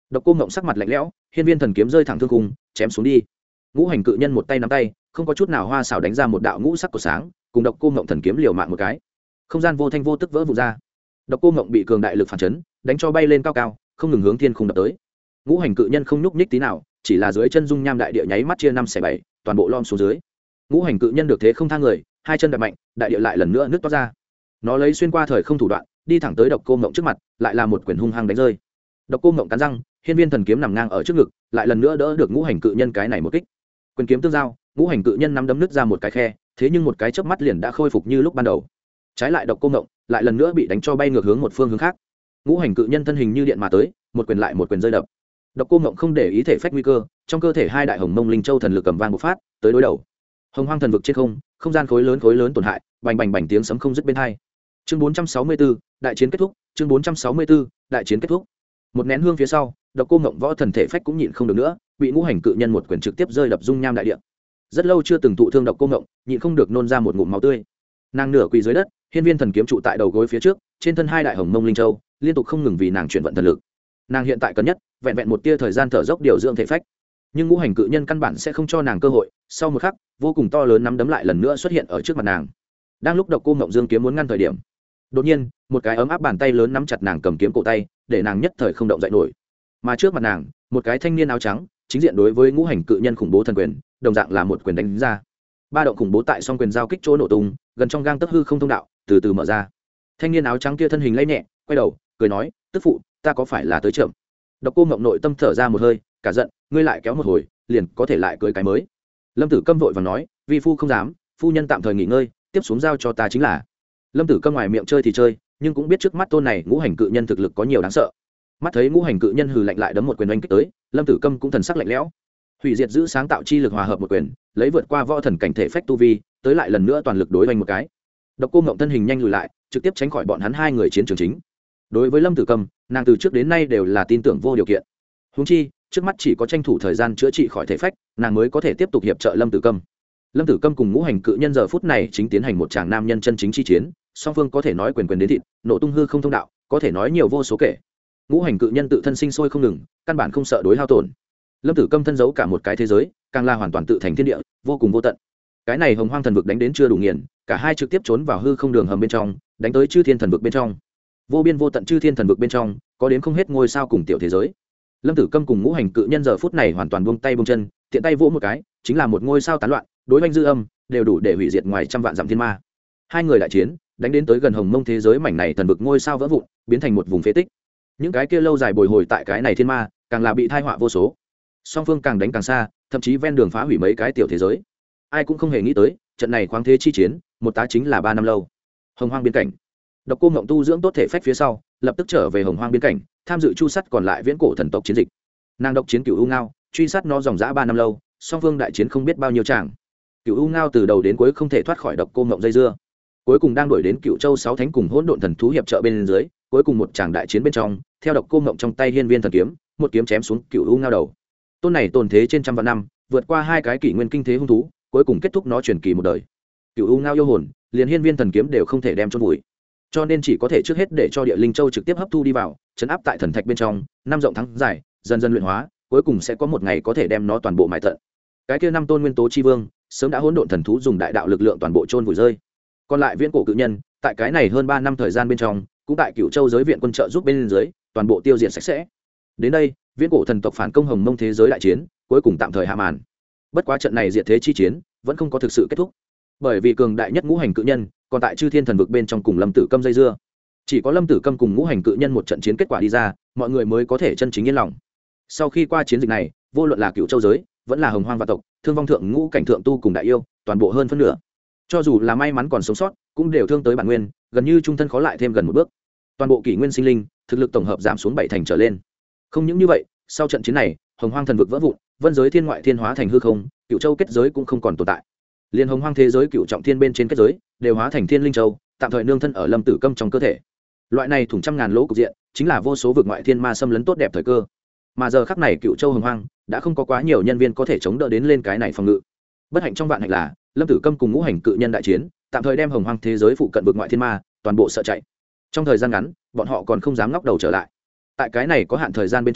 Độc Cô Ngộng sắc mặt lạnh lẽo, hiên viên thần kiếm rơi thẳng thương cung, chém xuống đi. Ngũ hành cự nhân một tay nắm tay, không có chút nào hoa xảo đánh ra một đạo ngũ sắc của sáng, cùng Độc Cô Ngộng thần kiếm liều mạng một cái. Không gian vô thanh vô tức vỡ vụn ra. Độc Cô Ngộng bị cường đại lực phản chấn, đánh cho bay lên cao cao, không ngừng hướng thiên khung đập tới. Ngũ hành cự nhân không nhúc nhích tí nào, chỉ là dưới chân dung nham đại địa nháy mắt chia năm xẻ bảy, toàn bộ lom xuống dưới. Ngũ hành cự nhân được thế không thang người, hai chân đập mạnh, đại địa lại lần nữa nứt toát ra. Nó lấy xuyên qua thời không thủ đoạn, đi thẳng tới Độc Cô Ngộng trước mặt, lại là một quyền hung hăng đánh rơi. Độc Cô Ngộng cắn răng, hiên viên thần kiếm nằm ngang ở trước ngực, lại lần nữa đỡ được ngũ hành cự nhân cái này một kích. Quyền kiếm tương giao, ngũ hành cự nhân nắm đấm nứt ra một cái khe, thế nhưng một cái chớp mắt liền đã khôi phục như lúc ban đầu. Trái lại Độc Cô Ngộng, lại lần nữa bị đánh cho bay ngược hướng một phương hướng khác. Ngũ hành cự nhân thân hình như điện mà tới, một quyền lại một quyền rơi đập. Độc Cô Ngộng không để ý thể phách nguy cơ, trong cơ thể hai đại hồng mông linh châu thần lực cầm vang bộc phát, tới đối đầu. Hồng Hoang thần vực trên không, không gian khối lớn tổn hại, bành bành bành tiếng sấm không dứt bên hai. Chương 464, đại chiến kết thúc, chương 464, đại chiến kết thúc. Một nén hương phía sau, Độc Cô Ngộng võ thần thể phách cũng nhịn không được nữa, bị ngũ hành cự nhân một quyền trực tiếp rơi đập dung nham đại địa. Rất lâu chưa từng thụ thương Độc Cô Ngộng, nhịn không được nôn ra một ngụm máu tươi. Nàng nửa quỳ dưới đất, hiên viên thần kiếm trụ tại đầu gối phía trước, trên thân hai đại hồng mông linh châu liên tục không ngừng vì nàng chuyển vận thần lực. Nàng hiện tại cần nhất vẹn vẹn một tia thời gian thở dốc điều dưỡng thể phách, nhưng ngũ hành cự nhân căn bản sẽ không cho nàng cơ hội. Sau một khắc, vô cùng to lớn nắm đấm lại lần nữa xuất hiện ở trước mặt nàng. Đang lúc Độc Cô Ngộng dương kiếm muốn ngăn thời điểm, đột nhiên một cái ấm áp bàn tay lớn nắm chặt nàng cầm kiếm cổ tay, để nàng nhất thời không động dậy nổi. Mà trước mặt nàng, một cái thanh niên áo trắng chính diện đối với ngũ hành cự nhân khủng bố thần quyền, đồng dạng là một quyền đánh ra. Ba động khủng bố tại song quyền giao kích chỗ nổ tung, gần trong gang tấc hư không thông đạo từ từ mở ra. Thanh niên áo trắng kia thân hình lay nhẹ, quay đầu cười nói, tức phụ, ta có phải là tới chậm? Độc Cô Ngộng nội tâm thở ra một hơi, cả giận, ngươi lại kéo một hồi liền có thể lại cưới cái mới. Lâm Tử Câm vội vàng nói, vi phu không dám, phu nhân tạm thời nghỉ ngơi, tiếp xuống giao cho ta chính là. Lâm Tử Câm ngoài miệng chơi thì chơi, nhưng cũng biết trước mắt tôn này ngũ hành cự nhân thực lực có nhiều đáng sợ. Mắt thấy ngũ hành cự nhân hừ lạnh lại đấm một quyền oanh kích tới, Lâm Tử Câm cũng thần sắc lạnh lẽo. Hủy diệt giữ sáng tạo chi lực hòa hợp một quyền, lấy vượt qua võ thần cảnh thể phách tu vi, tới lại lần nữa toàn lực đối oanh một cái. Độc Cô Ngộng thân hình nhanh lùi lại, trực tiếp tránh khỏi bọn hắn hai người chiến trường chính. Đối với Lâm Tử Câm, nàng từ trước đến nay đều là tin tưởng vô điều kiện. Huống chi, trước mắt chỉ có tranh thủ thời gian chữa trị khỏi thể phách, nàng mới có thể tiếp tục hiệp trợ Lâm Tử Câm. Lâm Tử Câm cùng ngũ hành cự nhân giờ phút này chính tiến hành một tràng nam nhân chân chính chi chiến, song phương có thể nói quyền quyền đến thịt, nổ tung hư không thông đạo, có thể nói nhiều vô số kể. Ngũ hành cự nhân tự thân sinh sôi không ngừng, căn bản không sợ đối hao tổn. Lâm Tử Câm thân giấu cả một cái thế giới, càng là hoàn toàn tự thành thiên địa, vô cùng vô tận. Cái này hồng hoang thần vực đánh đến chưa đủ nghiền, cả hai trực tiếp trốn vào hư không đường hầm bên trong, đánh tới chư thiên thần vực bên trong. Vô biên vô tận chư thiên thần vực bên trong, có đến không hết ngôi sao cùng tiểu thế giới. Lâm Tử Câm cùng ngũ hành cự nhân giờ phút này hoàn toàn buông tay buông chân, tiện tay vỗ một cái, chính là một ngôi sao tán loạn, đối oanh dư âm, đều đủ để hủy diệt ngoài trăm vạn dặm thiên ma. Hai người đại chiến, đánh đến tới gần hồng mông thế giới mảnh này thần vực ngôi sao vỡ vụn, biến thành một vùng phế tích. Những cái kia lâu dài bồi hồi tại cái này thiên ma, càng là bị tai họa vô số. Song phương càng đánh càng xa, thậm chí ven đường phá hủy mấy cái tiểu thế giới. Ai cũng không hề nghĩ tới, trận này khoáng thế chi chiến, một tá chính là 3 năm lâu. Hồng hoang biên cảnh. Độc Cô Ngộng tu dưỡng tốt thể phách phía sau, lập tức trở về hồng hoang biên cảnh, tham dự chu sắt còn lại viễn cổ thần tộc chiến dịch. Nàng độc chiến Cửu U Ngao, truy sát nó dòng dã 3 năm lâu, song phương đại chiến không biết bao nhiêu tràng. Cửu U Ngao từ đầu đến cuối không thể thoát khỏi Độc Cô Ngộng dây dưa. Cuối cùng đang đuổi đến Cửu Châu 6 thánh cùng hỗn độn thần thú hiệp trợ bên dưới, cuối cùng một tràng đại chiến bên trong, theo Độc Cô Ngộng trong tay hiên viên thần kiếm, một kiếm chém xuống Cửu U Ngao đầu. Tôn này tồn thế trên trăm vạn năm, vượt qua hai cái kỷ nguyên kinh thế hung thú, cuối cùng kết thúc nó truyền kỳ một đời. Cửu U Ngao yêu hồn, liền hiên viên thần kiếm đều không thể đem chôn vùi, cho nên chỉ có thể trước hết để cho địa linh châu trực tiếp hấp thu đi vào, chấn áp tại thần thạch bên trong, năm rộng thắng dài, dần dần luyện hóa, cuối cùng sẽ có một ngày có thể đem nó toàn bộ mài tận. Cái kia năm tôn nguyên tố chi vương, sớm đã hỗn độn thần thú dùng đại đạo lực lượng toàn bộ chôn vùi rơi. Còn lại viễn cổ cự nhân, tại cái này hơn 3 năm thời gian bên trong, cũng tại Cửu Châu giới viện quân trợ giúp bên dưới, toàn bộ tiêu diệt sạch sẽ. Đến đây, viễn cổ thần tộc phản công hồng mông thế giới đại chiến, cuối cùng tạm thời hạ màn. Bất quá trận này diệt thế chi chiến, vẫn không có thực sự kết thúc, bởi vì cường đại nhất ngũ hành cự nhân còn tại chư thiên thần vực bên trong cùng Lâm Tử Câm dây dưa. Chỉ có Lâm Tử Câm cùng ngũ hành cự nhân một trận chiến kết quả đi ra, mọi người mới có thể chân chính yên lòng. Sau khi qua chiến dịch này, vô luận là Cửu Châu giới, vẫn là hồng hoang vạn tộc, thương vong thượng ngũ cảnh thượng tu cùng đại yêu, toàn bộ hơn phân nửa, cho dù là may mắn còn sống sót, cũng đều thương tới bản nguyên, gần như trung thân khó lại thêm gần một bước. Toàn bộ kỷ nguyên sinh linh, thực lực tổng hợp giảm xuống 7 thành trở lên. Không những như vậy, sau trận chiến này, hồng hoang thần vực vỡ vụn, vân giới thiên ngoại thiên hóa thành hư không, Cửu Châu kết giới cũng không còn tồn tại. Liên hồng hoang thế giới cựu trọng thiên bên trên kết giới đều hóa thành thiên linh châu, tạm thời nương thân ở Lâm Tử Câm trong cơ thể. Loại này thủng trăm ngàn lỗ cục diện, chính là vô số vực ngoại thiên ma xâm lấn tốt đẹp thời cơ. Mà giờ khắc này Cựu Châu hồng hoang đã không có quá nhiều nhân viên có thể chống đỡ đến lên cái này phòng ngự. Bất hạnh trong vạn hạnh là Lâm Tử Câm cùng ngũ hành cự nhân đại chiến, tạm thời đem hồng hoang thế giới phụ cận vực ngoại thiên ma toàn bộ sợ chạy. Trong thời gian ngắn, bọn họ còn không dám ngóc đầu trở lại. Tại cái này có hạn thời gian bên trong,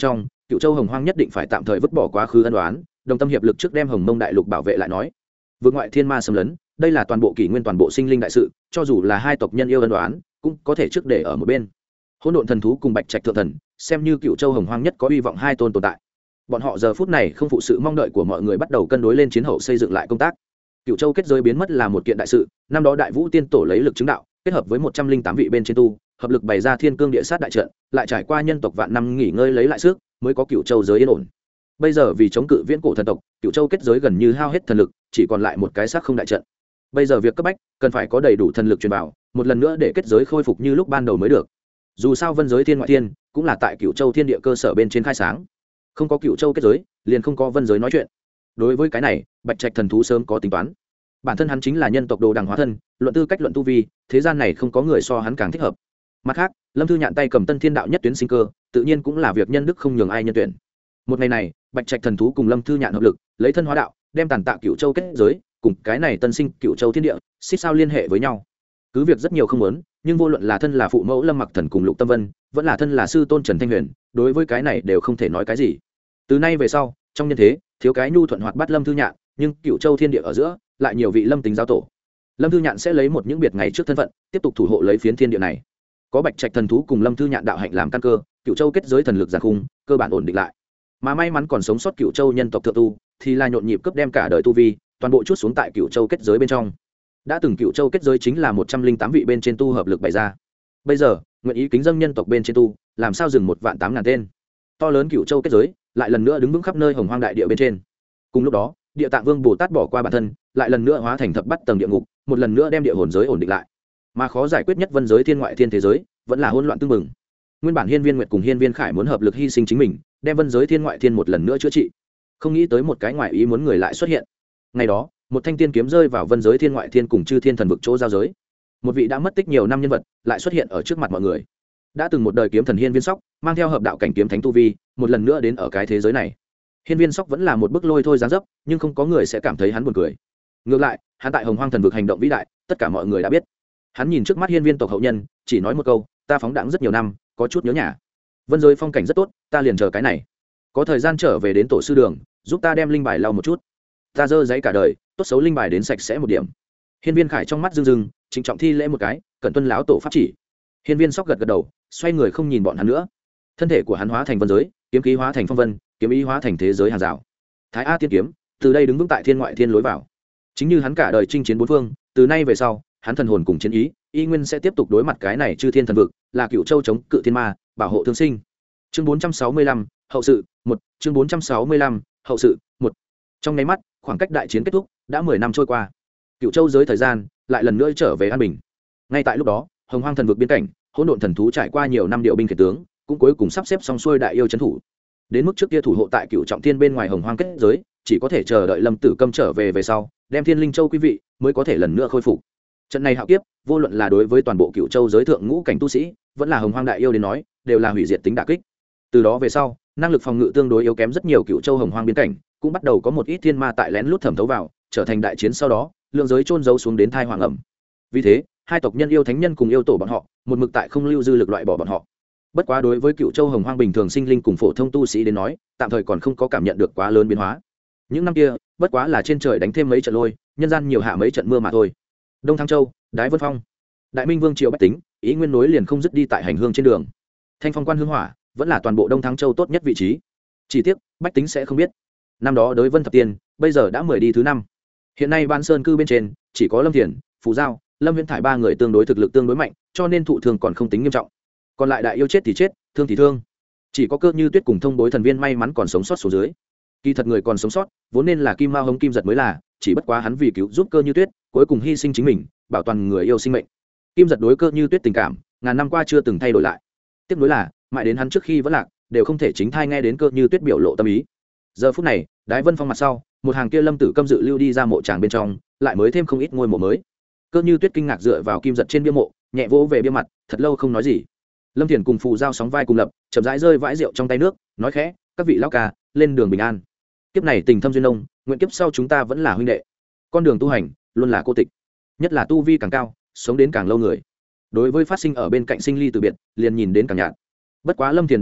Cựu Châu Hồng Hoang nhất định phải tạm thời vứt bỏ quá khứ ân oán, đồng tâm hiệp lực trước đem Hồng Mông đại lục bảo vệ lại nói. Vượt ngoại thiên ma xâm lấn, đây là toàn bộ kỷ nguyên toàn bộ sinh linh đại sự, cho dù là hai tộc nhân yêu ân oán, cũng có thể trước để ở một bên. Hỗn độn thần thú cùng Bạch Trạch thượng thần, xem như Cựu Châu Hồng Hoang nhất có hy vọng hai tôn tồn tại. Bọn họ giờ phút này không phụ sự mong đợi của mọi người, bắt đầu cân đối lên chiến hậu xây dựng lại công tác. Cựu Châu kết giới biến mất là một kiện đại sự, năm đó Đại Vũ Tiên Tổ lấy lực chứng đạo, kết hợp với 108 vị bên trên tu, hợp lực bày ra Thiên Cương Địa Sát đại trận, lại trải qua nhân tộc vạn năm nghỉ ngơi lấy lại sức, mới có Cựu Châu giới yên ổn. Bây giờ vì chống cự viễn cổ thần tộc, Cựu Châu kết giới gần như hao hết thần lực, chỉ còn lại một cái xác không đại trận. Bây giờ việc cấp bách, cần phải có đầy đủ thần lực truyền vào, một lần nữa để kết giới khôi phục như lúc ban đầu mới được. Dù sao vân giới thiên ngoại thiên cũng là tại Cựu Châu thiên địa cơ sở bên trên khai sáng, không có Cựu Châu kết giới, liền không có vân giới nói chuyện. Đối với cái này, Bạch Trạch thần thú sớm có tính toán. Bản thân hắn chính là nhân tộc đồ đằng hóa thân, luận tư cách luận tu vi, thế gian này không có người so hắn càng thích hợp. Mặt khác, Lâm Thư Nhạn tay cầm Tân Thiên đạo nhất tuyến sinh cơ, tự nhiên cũng là việc nhân đức không nhường ai nhân tuyển. Một ngày này, Bạch Trạch thần thú cùng Lâm Thư Nhạn hợp lực, lấy thân hóa đạo, đem tàn tạ Cựu Châu kết giới, cùng cái này tân sinh Cựu Châu thiên địa, xích sao liên hệ với nhau. Cứ việc rất nhiều không muốn, nhưng vô luận là thân là phụ mẫu Lâm Mặc Thần cùng Lục Tâm Vân, vẫn là thân là sư tôn Trần Thanh Huyền, đối với cái này đều không thể nói cái gì. Từ nay về sau, trong nhân thế, thiếu cái nhu thuận hoạt bát Lâm Thư Nhạn, nhưng Cựu Châu thiên địa ở giữa, lại nhiều vị Lâm tính giáo tổ. Lâm Thư Nhạn sẽ lấy một những biệt ngày trước thân phận, tiếp tục thủ hộ lấy phiến thiên địa này. Có Bạch Trạch thần thú cùng Lâm Thư Nhạn đạo hạnh làm căn cơ, Cựu Châu kết giới thần lực giàn khung, cơ bản ổn định lại. Mà may mắn còn sống sót Cựu Châu nhân tộc thượng tu, thì là nhộn nhịp cướp đem cả đời tu vi, toàn bộ chút xuống tại Cựu Châu kết giới bên trong. Đã từng Cựu Châu kết giới chính là 108 vị bên trên tu hợp lực bày ra. Bây giờ, nguyện ý kính dâng nhân tộc bên trên tu, làm sao dừng 1.800.000 tên. To lớn Cựu Châu kết giới, lại lần nữa đứng vững khắp nơi Hồng Hoang đại địa bên trên. Cùng lúc đó, Địa Tạng Vương Bồ Tát bỏ qua bản thân, lại lần nữa hóa thành thập bắt tầng địa ngục, một lần nữa đem địa hồn giới ổn định lại. Mà khó giải quyết nhất vân giới thiên ngoại thiên thế giới, vẫn là hỗn loạn tương mừng. Nguyên bản Hiên Viên Nguyệt cùng Hiên Viên Khải muốn hợp lực hy sinh chính mình, đem vân giới thiên ngoại thiên một lần nữa chữa trị. Không nghĩ tới một cái ngoại ý muốn người lại xuất hiện. Ngày đó, một thanh tiên kiếm rơi vào vân giới thiên ngoại thiên cùng chư thiên thần vực chỗ giao giới. Một vị đã mất tích nhiều năm nhân vật, lại xuất hiện ở trước mặt mọi người. Đã từng một đời kiếm thần Hiên Viên Sóc, mang theo hợp đạo cảnh kiếm thánh tu vi, một lần nữa đến ở cái thế giới này. Hiên Viên Sóc vẫn là một bức lôi thôi dáng dấp, nhưng không có người sẽ cảm thấy hắn buồn cười. Ngược lại, hắn tại Hồng Hoang thần vực hành động vĩ đại, tất cả mọi người đã biết. Hắn nhìn trước mắt Hiên Viên tộc hậu nhân, chỉ nói một câu, ta phóng đãng rất nhiều năm, có chút nhớ nhà. Vân giới phong cảnh rất tốt, ta liền chờ cái này. Có thời gian trở về đến tổ sư đường, giúp ta đem linh bài lau một chút. Ta dơ giấy cả đời, tốt xấu linh bài đến sạch sẽ một điểm. Hiên Viên Khải trong mắt rưng rưng, trịnh trọng thi lễ một cái, cẩn tuân lão tổ pháp chỉ. Hiên Viên Sóc gật gật đầu, xoay người không nhìn bọn hắn nữa. Thân thể của hắn hóa thành vân giới, kiếm khí hóa thành phong vân, kiếm ý hóa thành thế giới hàng rào. Thái A tiên kiếm, từ đây đứng vững tại thiên ngoại thiên lối vào. Chính như hắn cả đời chinh chiến bốn phương, từ nay về sau, hắn thần hồn cùng chiến ý, y nguyên sẽ tiếp tục đối mặt cái này chư thiên thần vực, là Cựu Châu chống cự thiên ma, bảo hộ thương sinh. Chương 465, hậu sự, 1, chương 465, hậu sự, 1. Trong nháy mắt, khoảng cách đại chiến kết thúc, đã 10 năm trôi qua. Cựu Châu giới thời gian, lại lần nữa trở về an bình. Ngay tại lúc đó, Hồng Hoang thần vực biên cảnh, hỗn độn thần thú trải qua nhiều năm điều binh khiển tướng, cũng cuối cùng sắp xếp xong xuôi đại yêu trấn thủ. Đến mức trước kia thủ hộ tại Cựu Trọng Thiên bên ngoài Hồng Hoang kết giới, chỉ có thể chờ đợi Lâm Tử Câm trở về sau, đem Thiên Linh Châu quý vị mới có thể lần nữa khôi phục. Trận này hạo kiếp, vô luận là đối với toàn bộ Cựu Châu giới thượng ngũ cảnh tu sĩ, vẫn là Hồng Hoang đại yêu đến nói, đều là hủy diệt tính đả kích. Từ đó về sau, năng lực phòng ngự tương đối yếu kém rất nhiều Cựu Châu Hồng Hoang biên cảnh, cũng bắt đầu có một ít thiên ma tại lén lút thẩm thấu vào, trở thành đại chiến sau đó, lượng giới chôn giấu xuống đến thai hoàng ẩm. Vì thế, hai tộc nhân yêu thánh nhân cùng yêu tổ bọn họ, một mực tại không lưu dư lực loại bỏ bọn họ. Bất quá đối với Cựu Châu Hồng Hoang bình thường sinh linh cùng phổ thông tu sĩ đến nói, tạm thời còn không có cảm nhận được quá lớn biến hóa. Những năm kia, bất quá là trên trời đánh thêm mấy trận lôi, nhân gian nhiều hạ mấy trận mưa mà thôi. Đông Thăng Châu, Đái Vân Phong, Đại Minh Vương triều bách tính, ý nguyên nối liền không dứt đi tại hành hương trên đường. Thanh Phong quan hương hỏa, vẫn là toàn bộ Đông Thăng Châu tốt nhất vị trí. Chỉ tiếc, bách tính sẽ không biết. Năm đó đối Vân Thập Tiên, bây giờ đã 10 đi thứ 5. Hiện nay Ban Sơn cư bên trên, chỉ có Lâm Thiền, Phù Giao, Lâm Viễn Thải ba người tương đối thực lực tương đối mạnh, cho nên thụ thương còn không tính nghiêm trọng. Còn lại đại yêu chết thì chết, thương thì thương. Chỉ có Cơ Như Tuyết cùng Thông Bối thần viên may mắn còn sống sót xuống dưới. Kỳ thật người còn sống sót, vốn nên là Kim Mao Hống Kim Giật mới là, chỉ bất quá hắn vì cứu giúp Cơ Như Tuyết, cuối cùng hy sinh chính mình, bảo toàn người yêu sinh mệnh. Kim Giật đối Cơ Như Tuyết tình cảm, ngàn năm qua chưa từng thay đổi lại. Tiếp nối là, mãi đến hắn trước khi vẫn lạc, đều không thể chính thai nghe đến Cơ Như Tuyết biểu lộ tâm ý. Giờ phút này, Đái Vân Phong mặt sau, một hàng kia Lâm Tử Câm dự lưu đi ra mộ tràng bên trong, lại mới thêm không ít ngôi mộ mới. Cơ Như Tuyết kinh ngạc dựa vào Kim Giật trên bia mộ, nhẹ vỗ về bia mặt, thật lâu không nói gì. Lâm Thiền cùng Phù Giao sóng vai cùng lập, chậm rãi rơi vãi rượu trong tay nước, nói khẽ, các vị lão ca, lên đường bình an. Kiếp này tình thâm duyên nông, nguyện kiếp sau chúng ta vẫn là huynh đệ. Con đường tu hành luôn là cô tịch, nhất là tu vi càng cao, sống đến càng lâu người, đối với phát sinh ở bên cạnh sinh ly từ biệt, liền nhìn đến càng nhạt. Bất quá Lâm Thiền đám người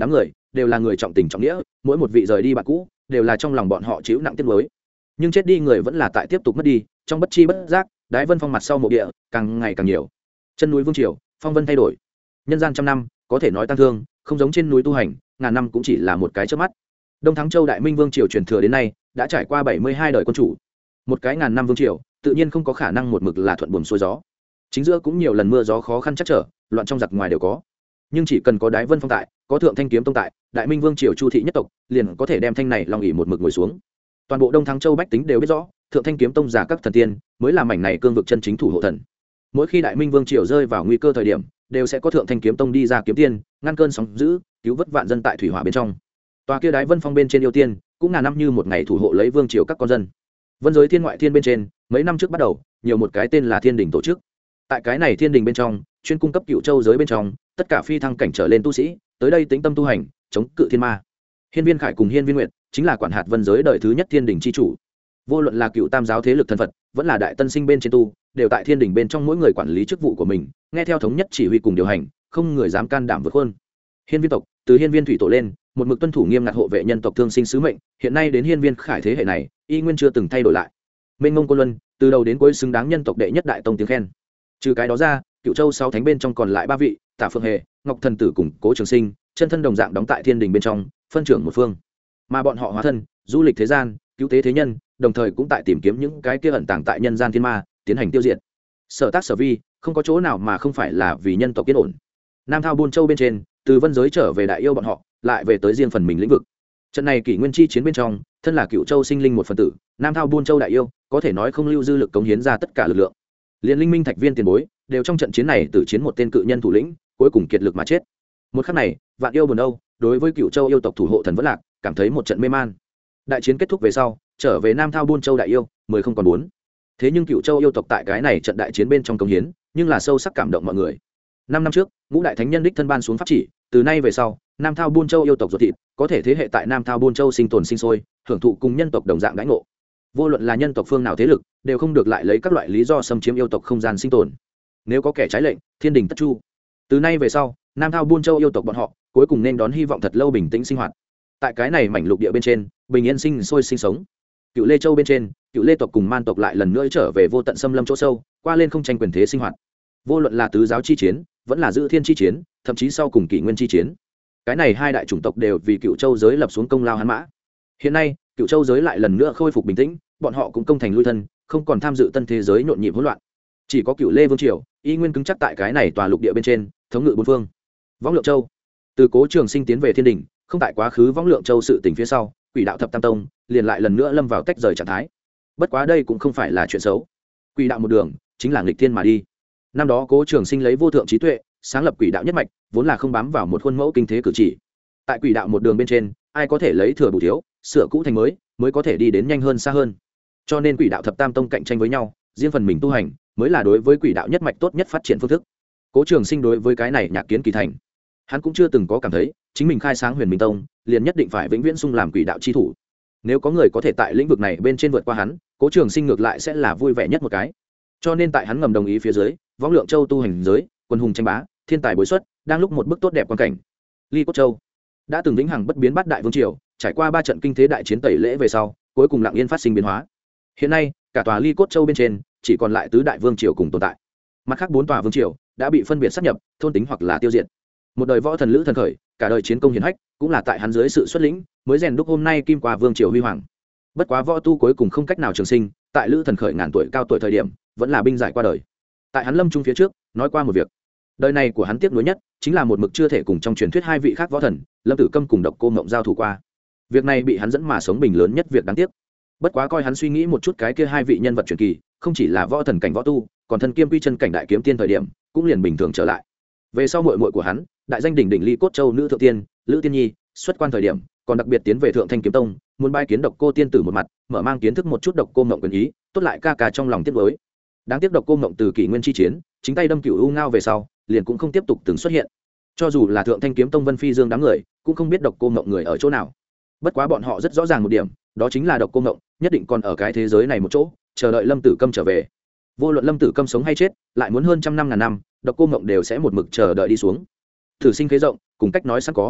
đều là người trọng tình trọng nghĩa, mỗi một vị rời đi bạn cũ đều là trong lòng bọn họ chịu nặng tiếc nuối. Nhưng chết đi người vẫn là tại tiếp tục mất đi, trong bất chi bất giác, Đái Vân Phong mặt sau mộ địa càng ngày càng nhiều. Chân núi vương triều, phong vân thay đổi. Nhân gian trăm năm, có thể nói tăng thương, không giống trên núi tu hành, ngàn năm cũng chỉ là một cái chớp mắt. Đông Thắng Châu Đại Minh Vương triều truyền thừa đến nay, đã trải qua 72 đời quân chủ. Một cái ngàn năm vương triều, tự nhiên không có khả năng một mực là thuận buồm xuôi gió. Chính giữa cũng nhiều lần mưa gió khó khăn chắc trở, loạn trong giặc ngoài đều có. Nhưng chỉ cần có Đái Vân Phong tại, có Thượng Thanh Kiếm Tông tại, Đại Minh Vương triều Chu thị nhất tộc, liền có thể đem thanh này long ỷ một mực ngồi xuống. Toàn bộ Đông Thắng Châu bách tính đều biết rõ, Thượng Thanh Kiếm Tông giả các thần tiên, mới là mảnh này cương vực chân chính thủ hộ thần. Mỗi khi Đại Minh Vương triều rơi vào nguy cơ thời điểm, đều sẽ có Thượng Thanh Kiếm Tông đi ra kiếm tiên, ngăn cơn sóng dữ, cứu vớt vạn dân tại thủy hỏa bên trong. Tòa kia Đái Vân Phong bên trên yêu tiên, cũng ngàn năm như một ngày thủ hộ lấy vương triều các con dân. Vân giới thiên ngoại thiên bên trên, mấy năm trước bắt đầu, nhiều một cái tên là Thiên Đình tổ chức. Tại cái này Thiên Đình bên trong, chuyên cung cấp Cựu Châu giới bên trong, tất cả phi thăng cảnh trở lên tu sĩ, tới đây tĩnh tâm tu hành, chống cự thiên ma. Hiên Viên Khải cùng Hiên Viên Nguyệt, chính là quản hạt Vân giới đời thứ nhất Thiên Đình chi chủ. Vô luận là Cựu Tam giáo thế lực thần Phật, vẫn là Đại Tân Sinh bên trên tu, đều tại Thiên Đình bên trong mỗi người quản lý chức vụ của mình, nghe theo thống nhất chỉ huy cùng điều hành, không người dám can đảm vượt hơn. Hiên Viên tộc, từ Hiên Viên thủy tổ lên, một mực tuân thủ nghiêm ngặt hộ vệ nhân tộc thương sinh sứ mệnh, hiện nay đến Hiên Viên Khải thế hệ này, y nguyên chưa từng thay đổi lại. Mênh mông Côn Luân, từ đầu đến cuối xứng đáng nhân tộc đệ nhất đại tông tiếng khen. Trừ cái đó ra, Cựu Châu 6 thánh bên trong còn lại 3 vị, Tả Phượng Hề, Ngọc Thần Tử cùng Cố Trường Sinh, chân thân đồng dạng đóng tại Thiên Đình bên trong, phân trưởng một phương. Mà bọn họ hóa thân, du lịch thế gian, cứu tế thế nhân, đồng thời cũng tại tìm kiếm những cái kia ẩn tàng tại nhân gian thiên ma, tiến hành tiêu diệt. Sở tác sở vi, không có chỗ nào mà không phải là vì nhân tộc yên ổn. Nam Thao Buôn Châu bên trên, từ Vân giới trở về đại yêu bọn họ, lại về tới riêng phần mình lĩnh vực. Trận này kỷ nguyên chi chiến bên trong, thân là Cựu Châu sinh linh một phần tử, Nam Thao Buôn Châu đại yêu, có thể nói không lưu dư lực cống hiến ra tất cả lực lượng. Liên linh minh thạch viên tiền bối, đều trong trận chiến này tử chiến một tên cự nhân thủ lĩnh, cuối cùng kiệt lực mà chết. Một khắc này, vạn yêu buồn âu, đối với Cựu Châu yêu tộc thủ hộ thần vẫn lạc, cảm thấy một trận mê man. Đại chiến kết thúc về sau, trở về Nam Thao Buôn Châu đại yêu, 10 không còn 4. Thế nhưng Cựu Châu yêu tộc tại cái này trận đại chiến bên trong cống hiến, nhưng là sâu sắc cảm động mọi người. 5 năm trước, ngũ đại thánh nhân đích thân ban xuống pháp chỉ, từ nay về sau, Nam Thao Buôn Châu yêu tộc ruột thịt, có thể thế hệ tại Nam Thao Buôn Châu sinh tồn sinh sôi, hưởng thụ cùng nhân tộc đồng dạng đãi ngộ. Vô luận là nhân tộc phương nào thế lực, đều không được lại lấy các loại lý do xâm chiếm yêu tộc không gian sinh tồn. Nếu có kẻ trái lệnh, thiên đình tất chu. Từ nay về sau, Nam Thao Buôn Châu yêu tộc bọn họ, cuối cùng nên đón hy vọng thật lâu bình tĩnh sinh hoạt. Tại cái này mảnh lục địa bên trên, bình yên sinh sôi sinh sống. Cựu Lê Châu bên trên, Cựu Lê tộc cùng Man tộc lại lần nữa trở về vô tận xâm lâm chỗ sâu, qua lên không tranh quyền thế sinh hoạt. Vô luận là tứ giáo chi chiến, vẫn là giữ thiên chi chiến, thậm chí sau cùng kỷ nguyên chi chiến, cái này hai đại chủng tộc đều vì Cựu Châu giới lập xuống công lao hắn mã. Hiện nay, Cựu Châu giới lại lần nữa khôi phục bình tĩnh, bọn họ cũng công thành lui thân, không còn tham dự tân thế giới nhộn nhịp hỗn loạn. Chỉ có Cựu Lê vương triều y nguyên cứng chắc tại cái này tòa lục địa bên trên, thống ngự bốn phương. Võng Lượng Châu, từ Cố Trường Sinh tiến về Thiên Đình, không tại quá khứ Võng Lượng Châu sự tình phía sau, Quỷ đạo thập tam tông liền lại lần nữa lâm vào tách rời trạng thái. Bất quá đây cũng không phải là chuyện xấu. Quỷ đạo một đường chính là nghịch thiên mà đi. Năm đó Cố Trường Sinh lấy vô thượng trí tuệ sáng lập Quỷ đạo nhất mạch, vốn là không bám vào một khuôn mẫu kinh thế cử chỉ. Tại Quỷ đạo một đường bên trên, ai có thể lấy thừa bù thiếu, sửa cũ thành mới, mới có thể đi đến nhanh hơn xa hơn. Cho nên Quỷ đạo thập tam tông cạnh tranh với nhau, riêng phần mình tu hành mới là đối với Quỷ đạo nhất mạch tốt nhất phát triển phương thức. Cố Trường Sinh đối với cái này nhạc kiến kỳ thành, hắn cũng chưa từng có cảm thấy chính mình khai sáng Huyền Minh Tông liền nhất định phải vĩnh viễn xung làm Quỷ đạo chi thủ. Nếu có người có thể tại lĩnh vực này bên trên vượt qua hắn, Cố Trường Sinh ngược lại sẽ là vui vẻ nhất một cái. Cho nên tại hắn ngầm đồng ý phía dưới, Võng Lượng Châu tu hành giới, quân hùng tranh bá, thiên tài bối xuất, đang lúc một bức tốt đẹp quan cảnh. Ly Cốt Châu đã từng vĩnh hằng bất biến bát đại vương triều, trải qua 3 trận kinh thế đại chiến tẩy lễ về sau, cuối cùng lặng yên phát sinh biến hóa. Hiện nay, cả tòa Ly Cốt Châu bên trên chỉ còn lại tứ đại vương triều cùng tồn tại. Mặt khác 4 tòa vương triều đã bị phân biệt sát nhập, thôn tính hoặc là tiêu diệt. Một đời võ thần Lữ Thần Khởi, cả đời chiến công hiển hách, cũng là tại hắn dưới sự xuất lĩnh, mới rèn đúc hôm nay kim qua vương triều huy hoàng. Bất quá võ tu cuối cùng không cách nào trường sinh, tại Lữ Thần Khởi ngàn tuổi cao tuổi thời điểm, vẫn là binh giải qua đời. Tại hắn lâm trung phía trước, nói qua một việc. Đời này của hắn tiếc nuối nhất, chính là một mực chưa thể cùng trong truyền thuyết 2 vị khác võ thần, Lâm Tử Câm cùng Độc Cô Ngộng giao thủ qua. Việc này bị hắn dẫn mà sống bình lớn nhất việc đáng tiếc. Bất quá coi hắn suy nghĩ một chút cái kia 2 vị nhân vật truyền kỳ, không chỉ là võ thần cảnh võ tu, còn thần kiêm quy chân cảnh đại kiếm tiên thời điểm, cũng liền bình thường trở lại. Về sau muội muội của hắn, đại danh đỉnh đỉnh Ly Cốt Châu nữ thượng tiên, Lữ Tiên Nhi, xuất quan thời điểm, còn đặc biệt tiến về Thượng Thanh Kiếm Tông, muốn bái kiến Độc Cô tiên tử một mặt, mở mang kiến thức một chút Độc Cô Ngộng quyền ý, tốt lại ca ca trong lòng tiếc nuối. Đáng tiếc Độc Cô Ngộng từ kỷ nguyên chi chiến, chính tay đâm Cửu U Ngao về sau, liền cũng không tiếp tục từng xuất hiện. Cho dù là Thượng Thanh Kiếm Tông Vân Phi Dương đám người, cũng không biết Độc Cô Ngộng người ở chỗ nào. Bất quá bọn họ rất rõ ràng một điểm, đó chính là Độc Cô Ngộng nhất định còn ở cái thế giới này một chỗ, chờ đợi Lâm Tử Câm trở về. Vô luận Lâm Tử Câm sống hay chết, lại muốn hơn trăm năm ngàn năm, Độc Cô Ngộng đều sẽ một mực chờ đợi đi xuống. Thử sinh khế rộng, cùng cách nói sẵn có.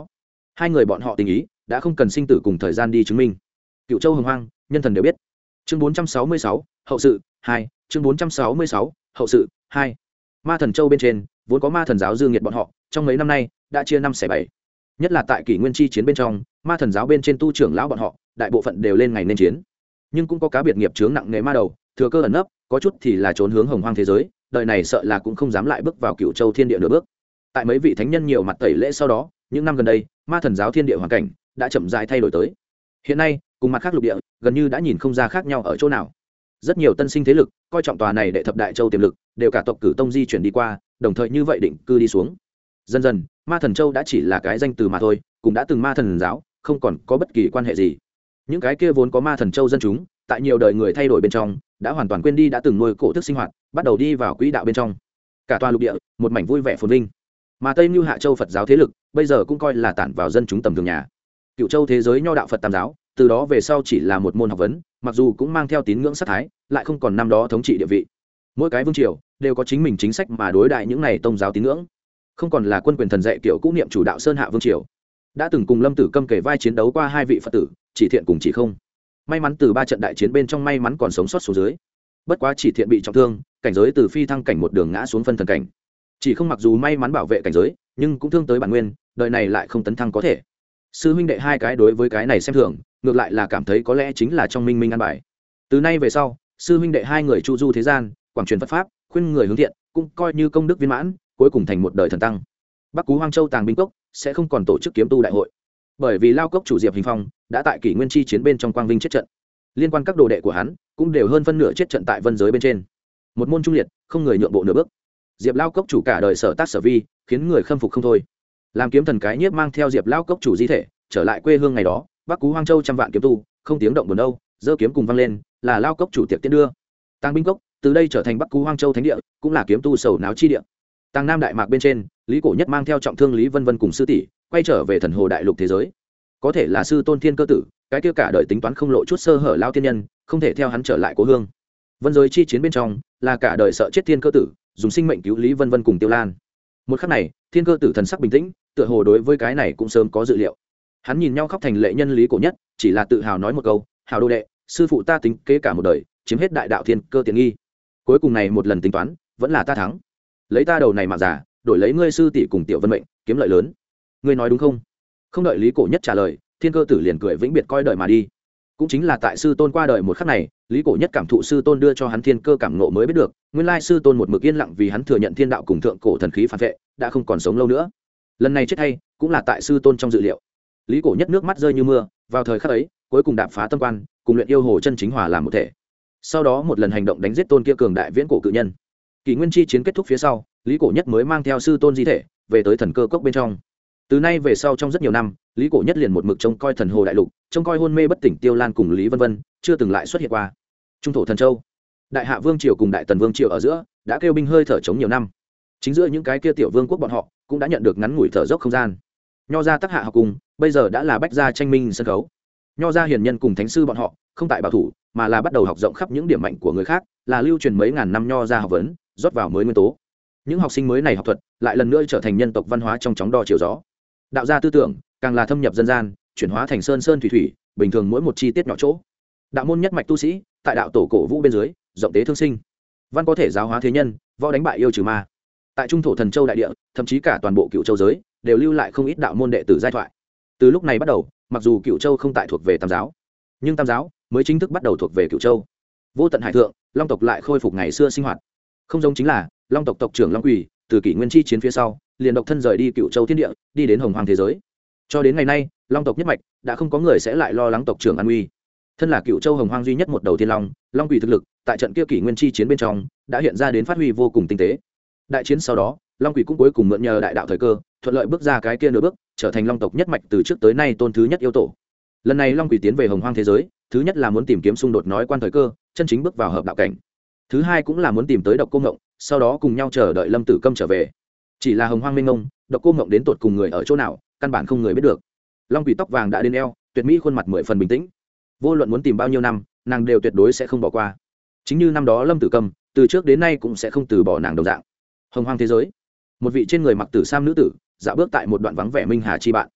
hai người bọn họ tình ý đã không cần sinh tử cùng thời gian đi chứng minh. Cựu Châu Hồng Hoang, nhân thần đều biết. Chương 466, hậu sự 2, chương 466, hậu sự 2. Ma Thần Châu bên trên, vốn có Ma Thần giáo dương nhiệt bọn họ, trong mấy năm nay đã chia năm xẻ bảy. Nhất là tại Kỷ Nguyên chi chiến bên trong, Ma Thần giáo bên trên tu trưởng lão bọn họ, đại bộ phận đều lên ngày nên chiến. Nhưng cũng có cá biệt nghiệp chướng nặng nề ma đầu, thừa cơ ẩn nấp, có chút thì là trốn hướng Hồng Hoang thế giới, đời này sợ là cũng không dám lại bước vào Cựu Châu thiên địa nửa bước. Tại mấy vị thánh nhân nhiều mặt tẩy lễ sau đó, những năm gần đây, Ma Thần giáo thiên địa hoàn cảnh đã chậm rãi thay đổi tới. Hiện nay, cùng mặt khác lục địa, gần như đã nhìn không ra khác nhau ở chỗ nào. Rất nhiều tân sinh thế lực coi trọng tòa này đệ thập đại châu tiềm lực, đều cả tộc cử tông di chuyển đi qua, đồng thời như vậy định cư đi xuống. Dần dần, Ma Thần Châu đã chỉ là cái danh từ mà thôi, cũng đã từng Ma Thần giáo, không còn có bất kỳ quan hệ gì. Những cái kia vốn có Ma Thần Châu dân chúng, tại nhiều đời người thay đổi bên trong, đã hoàn toàn quên đi đã từng nuôi cổ thức sinh hoạt, bắt đầu đi vào quỹ đạo bên trong. Cả tòa lục địa, một mảnh vui vẻ phồn vinh. Mà Tây Nưu Hạ Châu Phật giáo thế lực, bây giờ cũng coi là tản vào dân chúng tầm thường nhà. Cựu Châu thế giới nho đạo Phật Tam giáo, từ đó về sau chỉ là một môn học vấn, mặc dù cũng mang theo tín ngưỡng sát thái, lại không còn năm đó thống trị địa vị. Mỗi cái vương triều đều có chính mình chính sách mà đối đại những này tông giáo tín ngưỡng, không còn là quân quyền thần dạy kiểu cũ niệm chủ đạo Sơn Hạ vương triều. Đã từng cùng Lâm Tử Câm kể vai chiến đấu qua hai vị Phật tử, Chỉ Thiện cùng Chỉ Không. May mắn từ 3 trận đại chiến bên trong may mắn còn sống sót xuống dưới. Bất quá Chỉ Thiện bị trọng thương, cảnh giới từ phi thăng cảnh một đường ngã xuống phân thần cảnh. Chỉ Không mặc dù may mắn bảo vệ cảnh giới, nhưng cũng thương tới bản nguyên, đời này lại không tấn thăng có thể. Sư huynh đệ hai cái đối với cái này xem thường, ngược lại là cảm thấy có lẽ chính là trong minh minh an bài. Từ nay về sau, sư huynh đệ hai người chu du thế gian, quảng truyền Phật pháp, khuyên người hướng thiện, cũng coi như công đức viên mãn, cuối cùng thành một đời thần tăng. Bắc Cú Hoang Châu Tàng Binh Cốc sẽ không còn tổ chức kiếm tu đại hội, bởi vì Lao Cốc chủ Diệp Hình Phong đã tại Kỷ Nguyên chi chiến bên trong quang vinh chết trận. Liên quan các đồ đệ của hắn cũng đều hơn phân nửa chết trận tại vân giới bên trên. Một môn trung liệt, không người nhượng bộ nửa bước. Diệp Lao Cốc chủ cả đời sở tác sở vi, khiến người khâm phục không thôi. Làm kiếm thần cái nhiếp mang theo Diệp Lao Cốc chủ di thể trở lại quê hương ngày đó, Bắc Cú Hoang Châu trăm vạn kiếm tu không tiếng động buồn đâu, giơ kiếm cùng vang lên, là Lao Cốc chủ tiệc tiễn đưa. Tàng Binh Cốc từ đây trở thành Bắc Cú Hoang Châu thánh địa, cũng là kiếm tu sầu náo chi địa. Tàng Nam Đại Mạc bên trên, Lý Cổ Nhất mang theo trọng thương Lý Vân Vân cùng sư tỷ quay trở về Thần Hồ Đại Lục thế giới. Có thể là sư tôn Thiên Cơ tử, cái kia cả đời tính toán không lộ chút sơ hở lao tiên nhân, không thể theo hắn trở lại cố hương. Vân giới chi chiến bên trong, là cả đời sợ chết Thiên Cơ tử, dùng sinh mệnh cứu Lý Vân Vân cùng Tiêu Lan. Một khắc này, Thiên Cơ tử thần sắc bình tĩnh, tựa hồ đối với cái này cũng sớm có dự liệu. Hắn nhìn nhau khóc thành lệ nhân Lý Cổ Nhất, chỉ là tự hào nói một câu, "Hào đô đệ, sư phụ ta tính kế cả một đời, chiếm hết đại đạo thiên cơ tiện nghi. Cuối cùng này một lần tính toán, vẫn là ta thắng. Lấy ta đầu này mà giả, đổi lấy ngươi sư tỷ cùng Tiểu Vân mệnh, kiếm lợi lớn. Ngươi nói đúng không?" Không đợi Lý Cổ Nhất trả lời, Thiên Cơ tử liền cười vĩnh biệt coi đời mà đi. Cũng chính là tại sư tôn qua đời một khắc này, Lý Cổ Nhất cảm thụ sư tôn đưa cho hắn thiên cơ cảm ngộ mới biết được, nguyên lai sư tôn một mực yên lặng vì hắn thừa nhận thiên đạo cùng thượng cổ thần khí phản vệ, đã không còn sống lâu nữa. Lần này chết hay, cũng là tại sư tôn trong dự liệu. Lý Cổ Nhất nước mắt rơi như mưa, vào thời khắc ấy, cuối cùng đạp phá tâm quan, cùng luyện yêu hồ chân chính hòa làm một thể. Sau đó một lần hành động đánh giết tôn kia cường đại viễn cổ cự nhân. Kỷ Nguyên chi chiến kết thúc phía sau, Lý Cổ Nhất mới mang theo sư tôn di thể về tới Thần Cơ Cốc bên trong. Từ nay về sau trong rất nhiều năm, Lý Cổ Nhất liền một mực trông coi Thần Hồ Đại Lục, trông coi hôn mê bất tỉnh Tiêu Lan cùng Lý Vân Vân, chưa từng lại xuất hiện qua. Trung thổ Thần Châu, Đại Hạ Vương triều cùng Đại Tần Vương triều ở giữa đã kêu binh hơi thở chống nhiều năm. Chính giữa những cái kia tiểu vương quốc bọn họ cũng đã nhận được ngắn ngủi thở dốc không gian. Nho gia Tắc Hạ học cùng, bây giờ đã là bách gia tranh minh sân khấu. Nho gia hiền nhân cùng thánh sư bọn họ không tại bảo thủ, mà là bắt đầu học rộng khắp những điểm mạnh của người khác, là lưu truyền mấy ngàn năm nho gia học vấn, rót vào mới nguyên tố. Những học sinh mới này học thuật lại lần nữa trở thành nhân tộc văn hóa trong chóng đo chiều gió. Đạo gia tư tưởng càng là thâm nhập dân gian, chuyển hóa thành sơn sơn thủy thủy, bình thường mỗi một chi tiết nhỏ chỗ. Đạo môn nhất mạch tu sĩ tại đạo tổ cổ vũ bên dưới, rộng tế thương sinh. Văn có thể giáo hóa thế nhân, võ đánh bại yêu trừ ma. Tại Trung thổ Thần Châu đại địa, thậm chí cả toàn bộ Cựu Châu giới đều lưu lại không ít đạo môn đệ tử giai thoại. Từ lúc này bắt đầu, mặc dù Cựu Châu không tại thuộc về Tam giáo, nhưng Tam giáo mới chính thức bắt đầu thuộc về Cựu Châu. Vô tận hải thượng, Long tộc lại khôi phục ngày xưa sinh hoạt. Không giống chính là Long tộc tộc trưởng Long Quỷ, từ Kỷ Nguyên chi chiến phía sau, liền độc thân rời đi Cựu Châu thiên địa, đi đến Hồng Hoang thế giới. Cho đến ngày nay, Long tộc nhất mạch đã không có người sẽ lại lo lắng tộc trưởng an nguy. Thân là Cựu Châu Hồng Hoang duy nhất một đầu thiên long, Long Quỷ thực lực tại trận kia Kỷ Nguyên chi chiến bên trong đã hiện ra đến phát huy vô cùng tinh tế. Đại chiến sau đó, Long Quỷ cũng cuối cùng mượn nhờ đại đạo thời cơ, thuận lợi bước ra cái kia nửa bước, trở thành Long tộc nhất mạch từ trước tới nay tôn thứ nhất yêu tổ. Lần này Long Quỷ tiến về Hồng Hoang thế giới, thứ nhất là muốn tìm kiếm xung đột nói quan thời cơ, chân chính bước vào hợp đạo cảnh. Thứ hai cũng là muốn tìm tới Độc Cô Ngộng, sau đó cùng nhau chờ đợi Lâm Tử Câm trở về. Chỉ là Hồng Hoang mênh mông, Độc Cô Ngộng đến tột cùng người ở chỗ nào, căn bản không người biết được. Long Quỷ tóc vàng đã đến eo, tuyệt mỹ khuôn mặt mười phần bình tĩnh. Vô luận muốn tìm bao nhiêu năm, nàng đều tuyệt đối sẽ không bỏ qua. Chính như năm đó Lâm Tử Câm, từ trước đến nay cũng sẽ không từ bỏ nàng đồng dạng. Hồng Hoang thế giới, một vị trên người mặc tử sam nữ tử dạo bước tại một đoạn vắng vẻ minh hà chi bạn.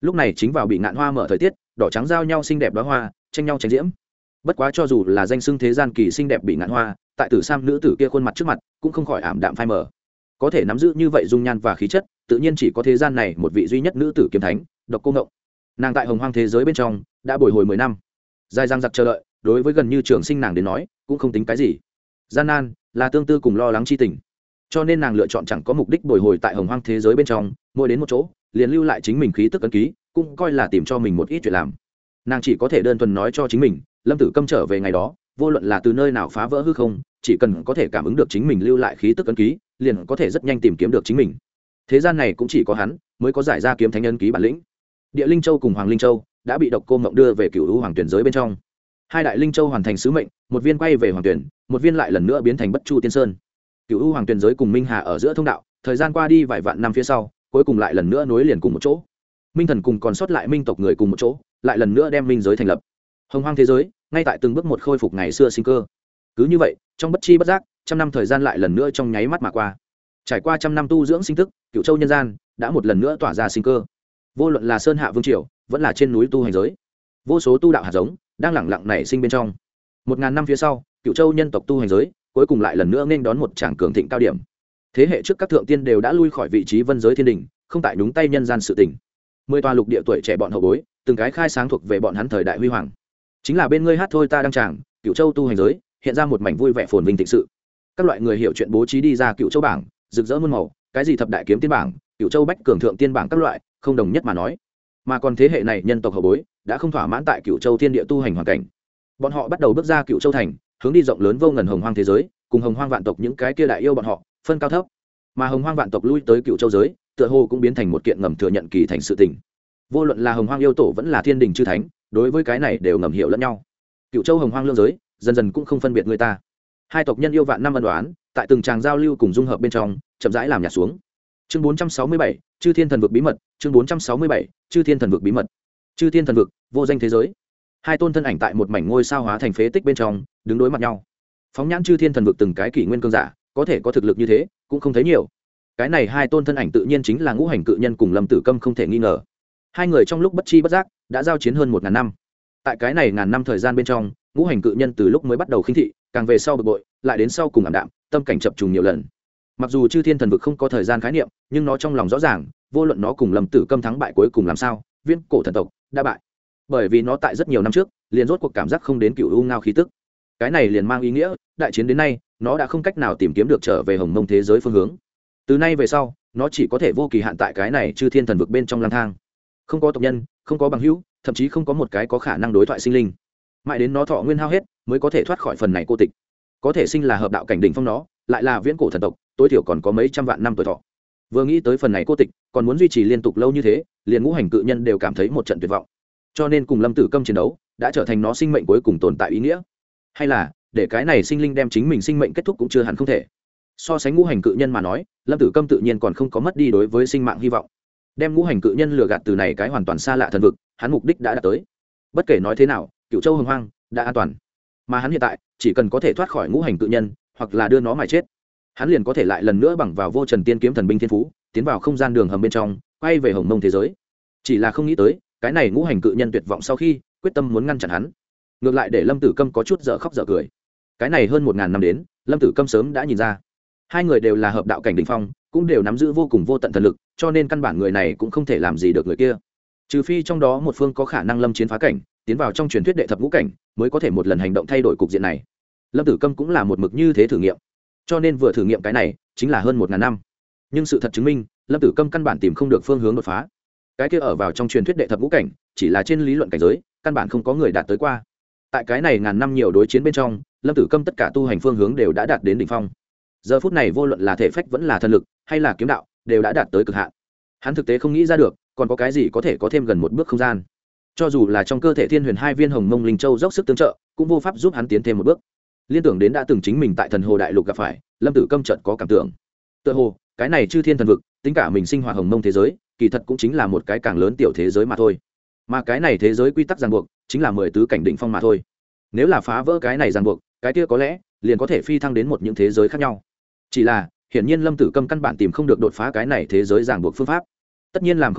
lúc này chính vào bị ngạn hoa mở thời tiết, đỏ trắng giao nhau xinh đẹp đóa hoa tranh nhau tranh diễm. Bất quá cho dù là danh xưng thế gian kỳ xinh đẹp bị ngạn hoa, tại Tử Sam nữ tử kia khuôn mặt trước mặt cũng không khỏi ảm đạm phai mờ. Có thể nắm giữ như vậy dung nhan và khí chất, tự nhiên chỉ có thế gian này một vị duy nhất nữ tử kiếm thánh, Độc Cô Ngộng. Nàng tại hồng hoang thế giới bên trong đã bồi hồi 10 năm, dài dằng dặc chờ đợi, đối với gần như trường sinh nàng đến nói cũng không tính cái gì. Gian nan là tương tư cùng lo lắng chi tình, cho nên nàng lựa chọn chẳng có mục đích bồi hồi tại hồng hoang thế giới bên trong, mỗi đến một chỗ liền lưu lại chính mình khí tức ấn ký, cũng coi là tìm cho mình một ít chuyện làm. Nàng chỉ có thể đơn thuần nói cho chính mình, Lâm Tử Câm trở về ngày đó, vô luận là từ nơi nào phá vỡ hư không, chỉ cần có thể cảm ứng được chính mình lưu lại khí tức ấn ký, liền có thể rất nhanh tìm kiếm được chính mình. Thế gian này cũng chỉ có hắn mới có giải ra kiếm thánh ấn ký bản lĩnh. Địa Linh Châu cùng Hoàng Linh Châu đã bị Độc Cô Ngộng đưa về Cửu U Hoàng Tuyển giới bên trong. Hai đại linh châu hoàn thành sứ mệnh, một viên quay về Hoàng Tuyển, một viên lại lần nữa biến thành Bất Chu Tiên Sơn. Cửu U Hoàng Tuyển giới cùng Minh Hà ở giữa thông đạo, thời gian qua đi vài vạn năm phía sau, cuối cùng lại lần nữa nối liền cùng một chỗ. Minh Thần cùng còn sót lại Minh tộc người cùng một chỗ, lại lần nữa đem Minh giới thành lập. Hồng hoang thế giới ngay tại từng bước một khôi phục ngày xưa sinh cơ. Cứ như vậy, trong bất chi bất giác, trăm năm thời gian lại lần nữa trong nháy mắt mà qua. Trải qua trăm năm tu dưỡng sinh tức, Cửu Châu nhân gian đã một lần nữa tỏa ra sinh cơ. Vô luận là Sơn Hạ Vương triều, vẫn là trên núi tu hành giới, vô số tu đạo hạt giống đang lẳng lặng nảy sinh bên trong. 1000 năm phía sau, Cửu Châu nhân tộc tu hành giới cuối cùng lại lần nữa nên đón một tràng cường thịnh cao điểm. Thế hệ trước các thượng tiên đều đã lui khỏi vị trí vân giới thiên đình, không tại đúng tay nhân gian sự tình. 10 tòa lục địa tuổi trẻ bọn hậu bối, từng cái khai sáng thuộc về bọn hắn thời đại huy hoàng. Chính là bên ngươi hát thôi ta đang tràng, Cửu Châu tu hành giới hiện ra một mảnh vui vẻ phồn vinh thịnh sự. Các loại người hiểu chuyện bố trí đi ra Cửu Châu bảng, rực rỡ muôn màu, cái gì thập đại kiếm tiên bảng, Cửu Châu bách cường thượng tiên bảng các loại, không đồng nhất mà nói. Mà còn thế hệ này nhân tộc hậu bối đã không thỏa mãn tại Cửu Châu thiên địa tu hành hoàn cảnh. Bọn họ bắt đầu bước ra Cửu Châu thành, hướng đi rộng lớn vô ngần hồng hoang thế giới, cùng hồng hoang vạn tộc những cái kia đại yêu bọn họ phân cao thấp. Mà hồng hoang vạn tộc lui tới Cửu Châu giới, tựa hồ cũng biến thành một kiện ngầm thừa nhận kỳ thành sự tình. Vô luận là hồng hoang yêu tổ vẫn là thiên đình chư thánh, đối với cái này đều ngầm hiểu lẫn nhau. Cửu Châu hồng hoang lương giới dần dần cũng không phân biệt người ta. Hai tộc nhân yêu vạn năm ân đoán, tại từng tràng giao lưu cùng dung hợp bên trong, chậm rãi làm nhạt xuống. Chương 467, Chư Thiên Thần Vực bí mật, chương 467, Chư Thiên Thần Vực bí mật. Chư Thiên Thần Vực, vô danh thế giới. Hai tôn thân ảnh tại một mảnh ngôi sao hóa thành phế tích bên trong, đứng đối mặt nhau. Phóng nhãn Chư Thiên Thần Vực từng cái kỷ nguyên cương giả, có thể có thực lực như thế, cũng không thấy nhiều. Cái này hai tôn thân ảnh tự nhiên chính là Ngũ Hành Cự Nhân cùng Lâm Tử Câm không thể nghi ngờ. Hai người trong lúc bất chi bất giác đã giao chiến hơn 1000 năm. Tại cái này ngàn năm thời gian bên trong, Ngũ Hành Cự Nhân từ lúc mới bắt đầu khinh thị, càng về sau bực bội, lại đến sau cùng ảm đạm, tâm cảnh chập trùng nhiều lần. Mặc dù Chư Thiên Thần Vực không có thời gian khái niệm, nhưng nó trong lòng rõ ràng, vô luận nó cùng Lâm Tử Câm thắng bại cuối cùng làm sao, Viễn Cổ thần tộc đã bại. Bởi vì nó tại rất nhiều năm trước, liền rốt cuộc cảm giác không đến Cửu U ngao khí tức. Cái này liền mang ý nghĩa, đại chiến đến nay, nó đã không cách nào tìm kiếm được trở về Hồng Mông thế giới phương hướng. Từ nay về sau, nó chỉ có thể vô kỳ hạn tại cái này Chư Thiên Thần Vực bên trong lang thang. Không có tộc nhân, không có bằng hữu, thậm chí không có một cái có khả năng đối thoại sinh linh. Mãi đến nó thọ nguyên hao hết, mới có thể thoát khỏi phần này cô tịch. Có thể sinh là hợp đạo cảnh đỉnh phong nó, lại là Viễn Cổ thần tộc, tối thiểu còn có mấy trăm vạn năm tuổi thọ. Vừa nghĩ tới phần này cô tịch, còn muốn duy trì liên tục lâu như thế, liền Ngũ Hành Cự Nhân đều cảm thấy một trận tuyệt vọng. Cho nên cùng Lâm Tử Câm chiến đấu, đã trở thành nó sinh mệnh cuối cùng tồn tại ý nghĩa. Hay là, để cái này sinh linh đem chính mình sinh mệnh kết thúc cũng chưa hẳn không thể. So sánh Ngũ Hành Cự Nhân mà nói, Lâm Tử Câm tự nhiên còn không có mất đi đối với sinh mạng hy vọng. Đem Ngũ Hành Cự Nhân lừa gạt từ này cái hoàn toàn xa lạ thần vực, hắn mục đích đã đạt tới. Bất kể nói thế nào, Cửu Châu hồng hoang đã an toàn. Mà hắn hiện tại, chỉ cần có thể thoát khỏi Ngũ Hành Cự Nhân, hoặc là đưa nó mà chết, hắn liền có thể lại lần nữa bằng vào Vô Trần Tiên Kiếm thần binh thiên phú, tiến vào không gian đường hầm bên trong, quay về Hồng Mông thế giới. Chỉ là không nghĩ tới, cái này Ngũ Hành Cự Nhân tuyệt vọng sau khi quyết tâm muốn ngăn chặn hắn, ngược lại để Lâm Tử Câm có chút dở khóc dở cười. Cái này hơn 1000 năm đến, Lâm Tử Câm sớm đã nhìn ra, hai người đều là hợp đạo cảnh đỉnh phong, cũng đều nắm giữ vô cùng vô tận thần lực, cho nên căn bản người này cũng không thể làm gì được người kia. Trừ phi trong đó một phương có khả năng lâm chiến phá cảnh, tiến vào trong truyền thuyết đệ thập ngũ cảnh, mới có thể một lần hành động thay đổi cục diện này. Lâm Tử Câm cũng là một mực như thế thử nghiệm, cho nên vừa thử nghiệm cái này chính là hơn 1000 năm. Nhưng sự thật chứng minh, Lâm Tử Câm căn bản tìm không được phương hướng đột phá. Cái kia ở vào trong truyền thuyết đệ thập ngũ cảnh, chỉ là trên lý luận cảnh giới, căn bản không có người đạt tới qua. Tại cái này ngàn năm nhiều đối chiến bên trong, Lâm Tử Câm tất cả tu hành phương hướng đều đã đạt đến đỉnh phong. Giờ phút này vô luận là thể phách vẫn là thần lực, hay là kiếm đạo, đều đã đạt tới cực hạn. Hắn thực tế không nghĩ ra được, còn có cái gì có thể có thêm gần một bước không gian. Cho dù là trong cơ thể Thiên Huyền hai viên Hồng Mông Linh Châu dốc sức tương trợ, cũng vô pháp giúp hắn tiến thêm một bước. Liên tưởng đến đã từng chính mình tại Thần Hồ Đại Lục gặp phải, Lâm Tử Câm chợt có cảm tưởng. Tựa hồ, cái này Chư Thiên Thần Vực, tính cả mình sinh hoạt Hồng Mông thế giới, kỳ thật cũng chính là một cái càng lớn tiểu thế giới mà thôi. Mà cái này thế giới quy tắc ràng buộc, chính là 10 tứ cảnh đỉnh phong mà thôi. Nếu là phá vỡ cái này ràng buộc, cái kia có lẽ liền có thể phi thăng đến một những thế giới khác nhau. Chỉ là, hiển nhiên Lâm Tử Câm căn bản tìm không được đột phá cái này thế giới ràng buộc phương pháp. Tất nhiên làm không được,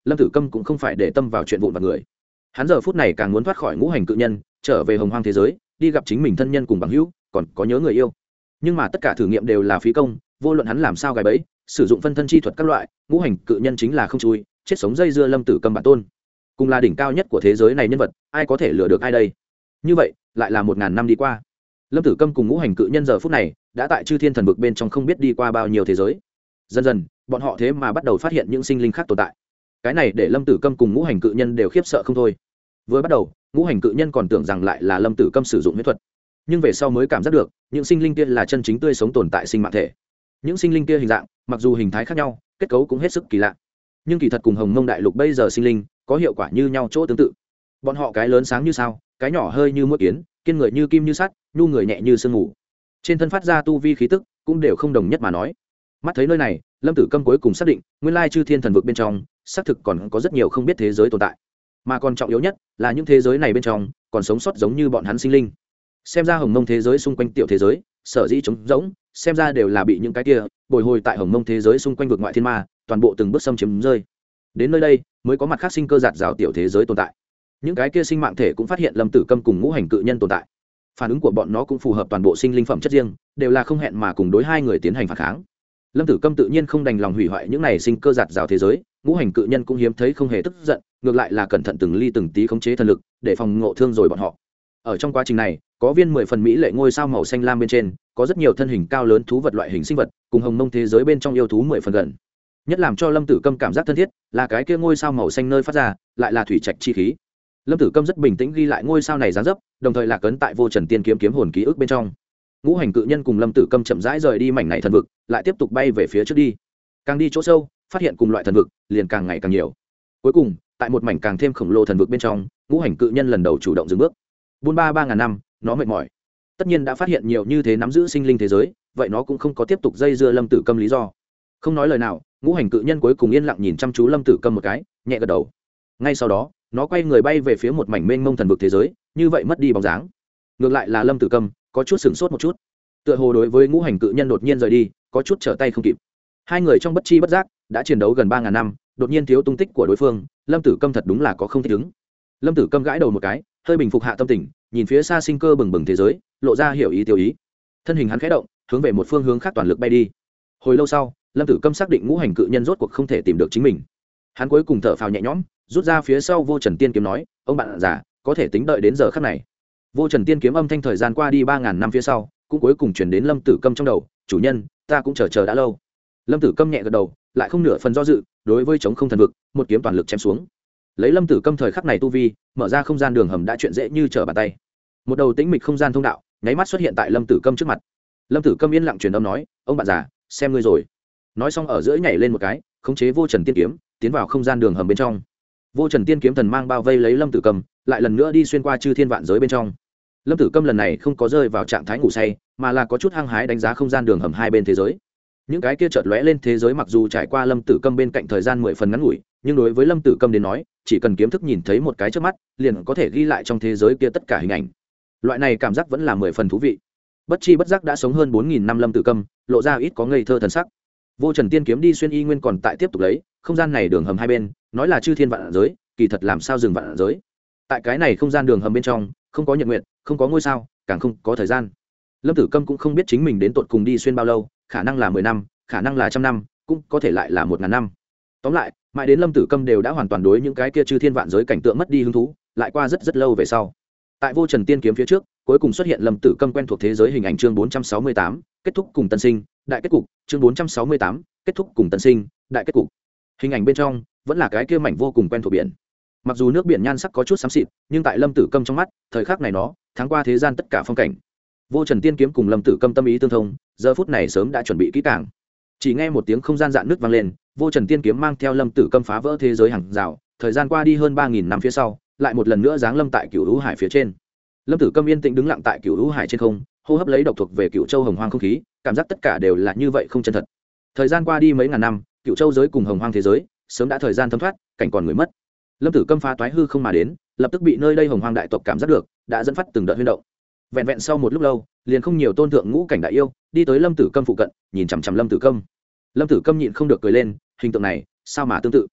Lâm Tử Câm cũng không phải để tâm vào chuyện vụn vặt người. Hắn giờ phút này càng muốn thoát khỏi ngũ hành cự nhân, trở về hồng hoang thế giới, đi gặp chính mình thân nhân cùng bằng hữu, còn có nhớ người yêu. Nhưng mà tất cả thử nghiệm đều là phí công, vô luận hắn làm sao gài bẫy, sử dụng phân thân chi thuật các loại, ngũ hành cự nhân chính là không chui, chết sống dây dưa Lâm Tử Câm bản tôn. Cùng là đỉnh cao nhất của thế giới này nhân vật, ai có thể lừa được ai đây? Như vậy, lại là 1000 năm đi qua. Lâm Tử Câm cùng ngũ hành cự nhân giờ phút này đã tại Chư Thiên Thần Vực bên trong không biết đi qua bao nhiêu thế giới. Dần dần, bọn họ thế mà bắt đầu phát hiện những sinh linh khác tồn tại. Cái này để Lâm Tử Câm cùng ngũ hành cự nhân đều khiếp sợ không thôi. Vừa bắt đầu, ngũ hành cự nhân còn tưởng rằng lại là Lâm Tử Câm sử dụng huyễn thuật, nhưng về sau mới cảm giác được, những sinh linh kia là chân chính tươi sống tồn tại sinh mạng thể. Những sinh linh kia hình dạng, mặc dù hình thái khác nhau, kết cấu cũng hết sức kỳ lạ, nhưng kỳ thật cùng Hồng Mông Đại Lục bây giờ sinh linh có hiệu quả như nhau chỗ tương tự. Bọn họ cái lớn sáng như sao, cái nhỏ hơi như muỗi kiến, kiên người như kim như sắt, nhu người nhẹ như sương ngủ. Trên thân phát ra tu vi khí tức cũng đều không đồng nhất mà nói. Mắt thấy nơi này, Lâm Tử Câm cuối cùng xác định, nguyên lai Chư Thiên Thần Vực bên trong, xác thực còn có rất nhiều không biết thế giới tồn tại. Mà còn trọng yếu nhất là những thế giới này bên trong còn sống sót giống như bọn hắn sinh linh. Xem ra Hồng Mông thế giới xung quanh tiểu thế giới, sở dĩ trống rỗng, xem ra đều là bị những cái kia bồi hồi tại Hồng Mông thế giới xung quanh vực ngoại thiên ma, toàn bộ từng bước xâm chiếm rơi. Đến nơi đây, mới có mặt khác sinh cơ giạt rào tiểu thế giới tồn tại. Những cái kia sinh mạng thể cũng phát hiện Lâm Tử Câm cùng ngũ hành cự nhân tồn tại. Phản ứng của bọn nó cũng phù hợp toàn bộ sinh linh phẩm chất riêng, đều là không hẹn mà cùng đối hai người tiến hành phản kháng. Lâm Tử Câm tự nhiên không đành lòng hủy hoại những này sinh cơ giạt rào thế giới, ngũ hành cự nhân cũng hiếm thấy không hề tức giận, ngược lại là cẩn thận từng ly từng tí khống chế thần lực, để phòng ngộ thương rồi bọn họ. Ở trong quá trình này, có viên 10 phần mỹ lệ ngôi sao màu xanh lam bên trên, có rất nhiều thân hình cao lớn thú vật loại hình sinh vật, cùng Hồng Mông thế giới bên trong yêu thú 10 phần gần. Nhất làm cho Lâm Tử Câm cảm giác thân thiết, là cái kia ngôi sao màu xanh nơi phát ra, lại là thủy trạch chi khí. Lâm Tử Câm rất bình tĩnh ghi lại ngôi sao này dáng dấp, đồng thời lạc ấn tại Vô Trần Tiên kiếm kiếm hồn ký ức bên trong. Ngũ hành cự nhân cùng Lâm Tử Câm chậm rãi rời đi mảnh này thần vực, lại tiếp tục bay về phía trước đi. Càng đi chỗ sâu, phát hiện cùng loại thần vực liền càng ngày càng nhiều. Cuối cùng, tại một mảnh càng thêm khổng lồ thần vực bên trong, ngũ hành cự nhân lần đầu chủ động dừng bước. Buôn ba 3000 năm, nó mệt mỏi. Tất nhiên đã phát hiện nhiều như thế nắm giữ sinh linh thế giới, vậy nó cũng không có tiếp tục dây dưa Lâm Tử Câm lý do. Không nói lời nào, ngũ hành cự nhân cuối cùng yên lặng nhìn chăm chú Lâm Tử Câm một cái, nhẹ gật đầu. Ngay sau đó, nó quay người bay về phía một mảnh mênh mông thần vực thế giới, như vậy mất đi bóng dáng. Ngược lại là Lâm Tử Câm có chút sửng sốt một chút, tựa hồ đối với ngũ hành cự nhân đột nhiên rời đi có chút trở tay không kịp. Hai người trong bất chi bất giác đã chiến đấu gần 3000 năm, đột nhiên thiếu tung tích của đối phương, Lâm Tử Câm thật đúng là có không thích ứng. Lâm Tử Câm gãi đầu một cái, hơi bình phục hạ tâm tình, nhìn phía xa sinh cơ bừng bừng thế giới, lộ ra hiểu ý tiêu ý. Thân hình hắn khẽ động, hướng về một phương hướng khác toàn lực bay đi. Hồi lâu sau, Lâm Tử Câm xác định ngũ hành cự nhân rốt cuộc không thể tìm được chính mình. Hắn cuối cùng thở phào nhẹ nhõm, rút ra phía sau Vô Trần Tiên kiếm nói, ông bạn già, có thể tính đợi đến giờ khắc này. Vô Trần Tiên kiếm âm thanh thời gian qua đi 3000 năm phía sau, cũng cuối cùng truyền đến Lâm Tử Câm trong đầu, chủ nhân, ta cũng chờ đã lâu. Lâm Tử Câm nhẹ gật đầu, lại không nửa phần do dự, đối với chống không thần vực, một kiếm toàn lực chém xuống. Lấy Lâm Tử Câm thời khắc này tu vi, mở ra không gian đường hầm đã chuyện dễ như trở bàn tay. Một đầu tĩnh mịch không gian thông đạo, nháy mắt xuất hiện tại Lâm Tử Câm trước mặt. Lâm Tử Câm yên lặng truyền âm nói, ông bạn già, xem ngươi rồi. Nói xong ở giữa nhảy lên một cái, khống chế Vô Trần Tiên kiếm, tiến vào không gian đường hầm bên trong. Vô Trần Tiên kiếm thần mang bao vây lấy Lâm Tử Câm, lại lần nữa đi xuyên qua chư thiên vạn giới bên trong. Lâm Tử Câm lần này không có rơi vào trạng thái ngủ say, mà là có chút hăng hái đánh giá không gian đường hầm hai bên thế giới. Những cái kia chợt lóe lên thế giới mặc dù trải qua Lâm Tử Câm bên cạnh thời gian 10 phần ngắn ngủi, nhưng đối với Lâm Tử Câm đến nói, chỉ cần kiếm thức nhìn thấy một cái trước mắt, liền có thể ghi lại trong thế giới kia tất cả hình ảnh. Loại này cảm giác vẫn là 10 phần thú vị. Bất chi bất giác đã sống hơn 4000 năm Lâm Tử Câm, lộ ra ít có ngây thơ thần sắc. Vô Trần Tiên kiếm đi xuyên y nguyên còn tại tiếp tục lấy, không gian này đường hầm hai bên, nói là chư thiên vạn giới, kỳ thật làm sao dừng vạn giới. Tại cái này không gian đường hầm bên trong, không có nhật nguyệt, không có ngôi sao, càng không có thời gian. Lâm Tử Câm cũng không biết chính mình đến tột cùng đi xuyên bao lâu, khả năng là 10 năm, khả năng là trăm năm, cũng có thể lại là 1000 năm. Tóm lại, mãi đến Lâm Tử Câm đều đã hoàn toàn đối những cái kia chư thiên vạn giới cảnh tượng mất đi hứng thú, lại qua rất lâu về sau. Tại Vô Trần Tiên kiếm phía trước, cuối cùng xuất hiện Lâm Tử Câm quen thuộc thế giới hình ảnh chương 468, kết thúc cùng tân sinh, đại kết cục, chương 468, kết thúc cùng tân sinh, đại kết cục. Hình ảnh bên trong vẫn là cái kia mảnh vô cùng quen thuộc biển. Mặc dù nước biển nhan sắc có chút xám xịt, nhưng tại Lâm Tử Câm trong mắt, thời khắc này nó thắng qua thế gian tất cả phong cảnh. Vô Trần Tiên kiếm cùng Lâm Tử Câm tâm ý tương thông, giờ phút này sớm đã chuẩn bị kỹ càng. Chỉ nghe một tiếng không gian dạn nước vang lên, Vô Trần Tiên kiếm mang theo Lâm Tử Câm phá vỡ thế giới hàng rào, thời gian qua đi hơn 3000 năm phía sau, lại một lần nữa giáng lâm tại Cửu Hữu Hải phía trên. Lâm Tử Câm yên tĩnh đứng lặng tại Cửu Hữu Hải trên không, hô hấp lấy độc thuộc về Cửu Châu Hồng Hoang không khí, cảm giác tất cả đều là như vậy không chân thật. Thời gian qua đi mấy ngàn năm, Cửu Châu giới cùng Hồng Hoang thế giới, sớm đã thời gian thấm thoát, cảnh còn người mất. Lâm Tử Câm phá toái hư không mà đến, lập tức bị nơi đây Hồng Hoang đại tộc cảm giác được, đã dẫn phát từng đợt huyên động. Vẹn vẹn sau một lúc lâu, liền không nhiều tôn thượng ngũ cảnh đại yêu đi tới Lâm Tử Câm phụ cận, nhìn chằm chằm Lâm Tử Câm. Lâm Tử Câm nhịn không được cười lên, hình tượng này sao mà tương tự.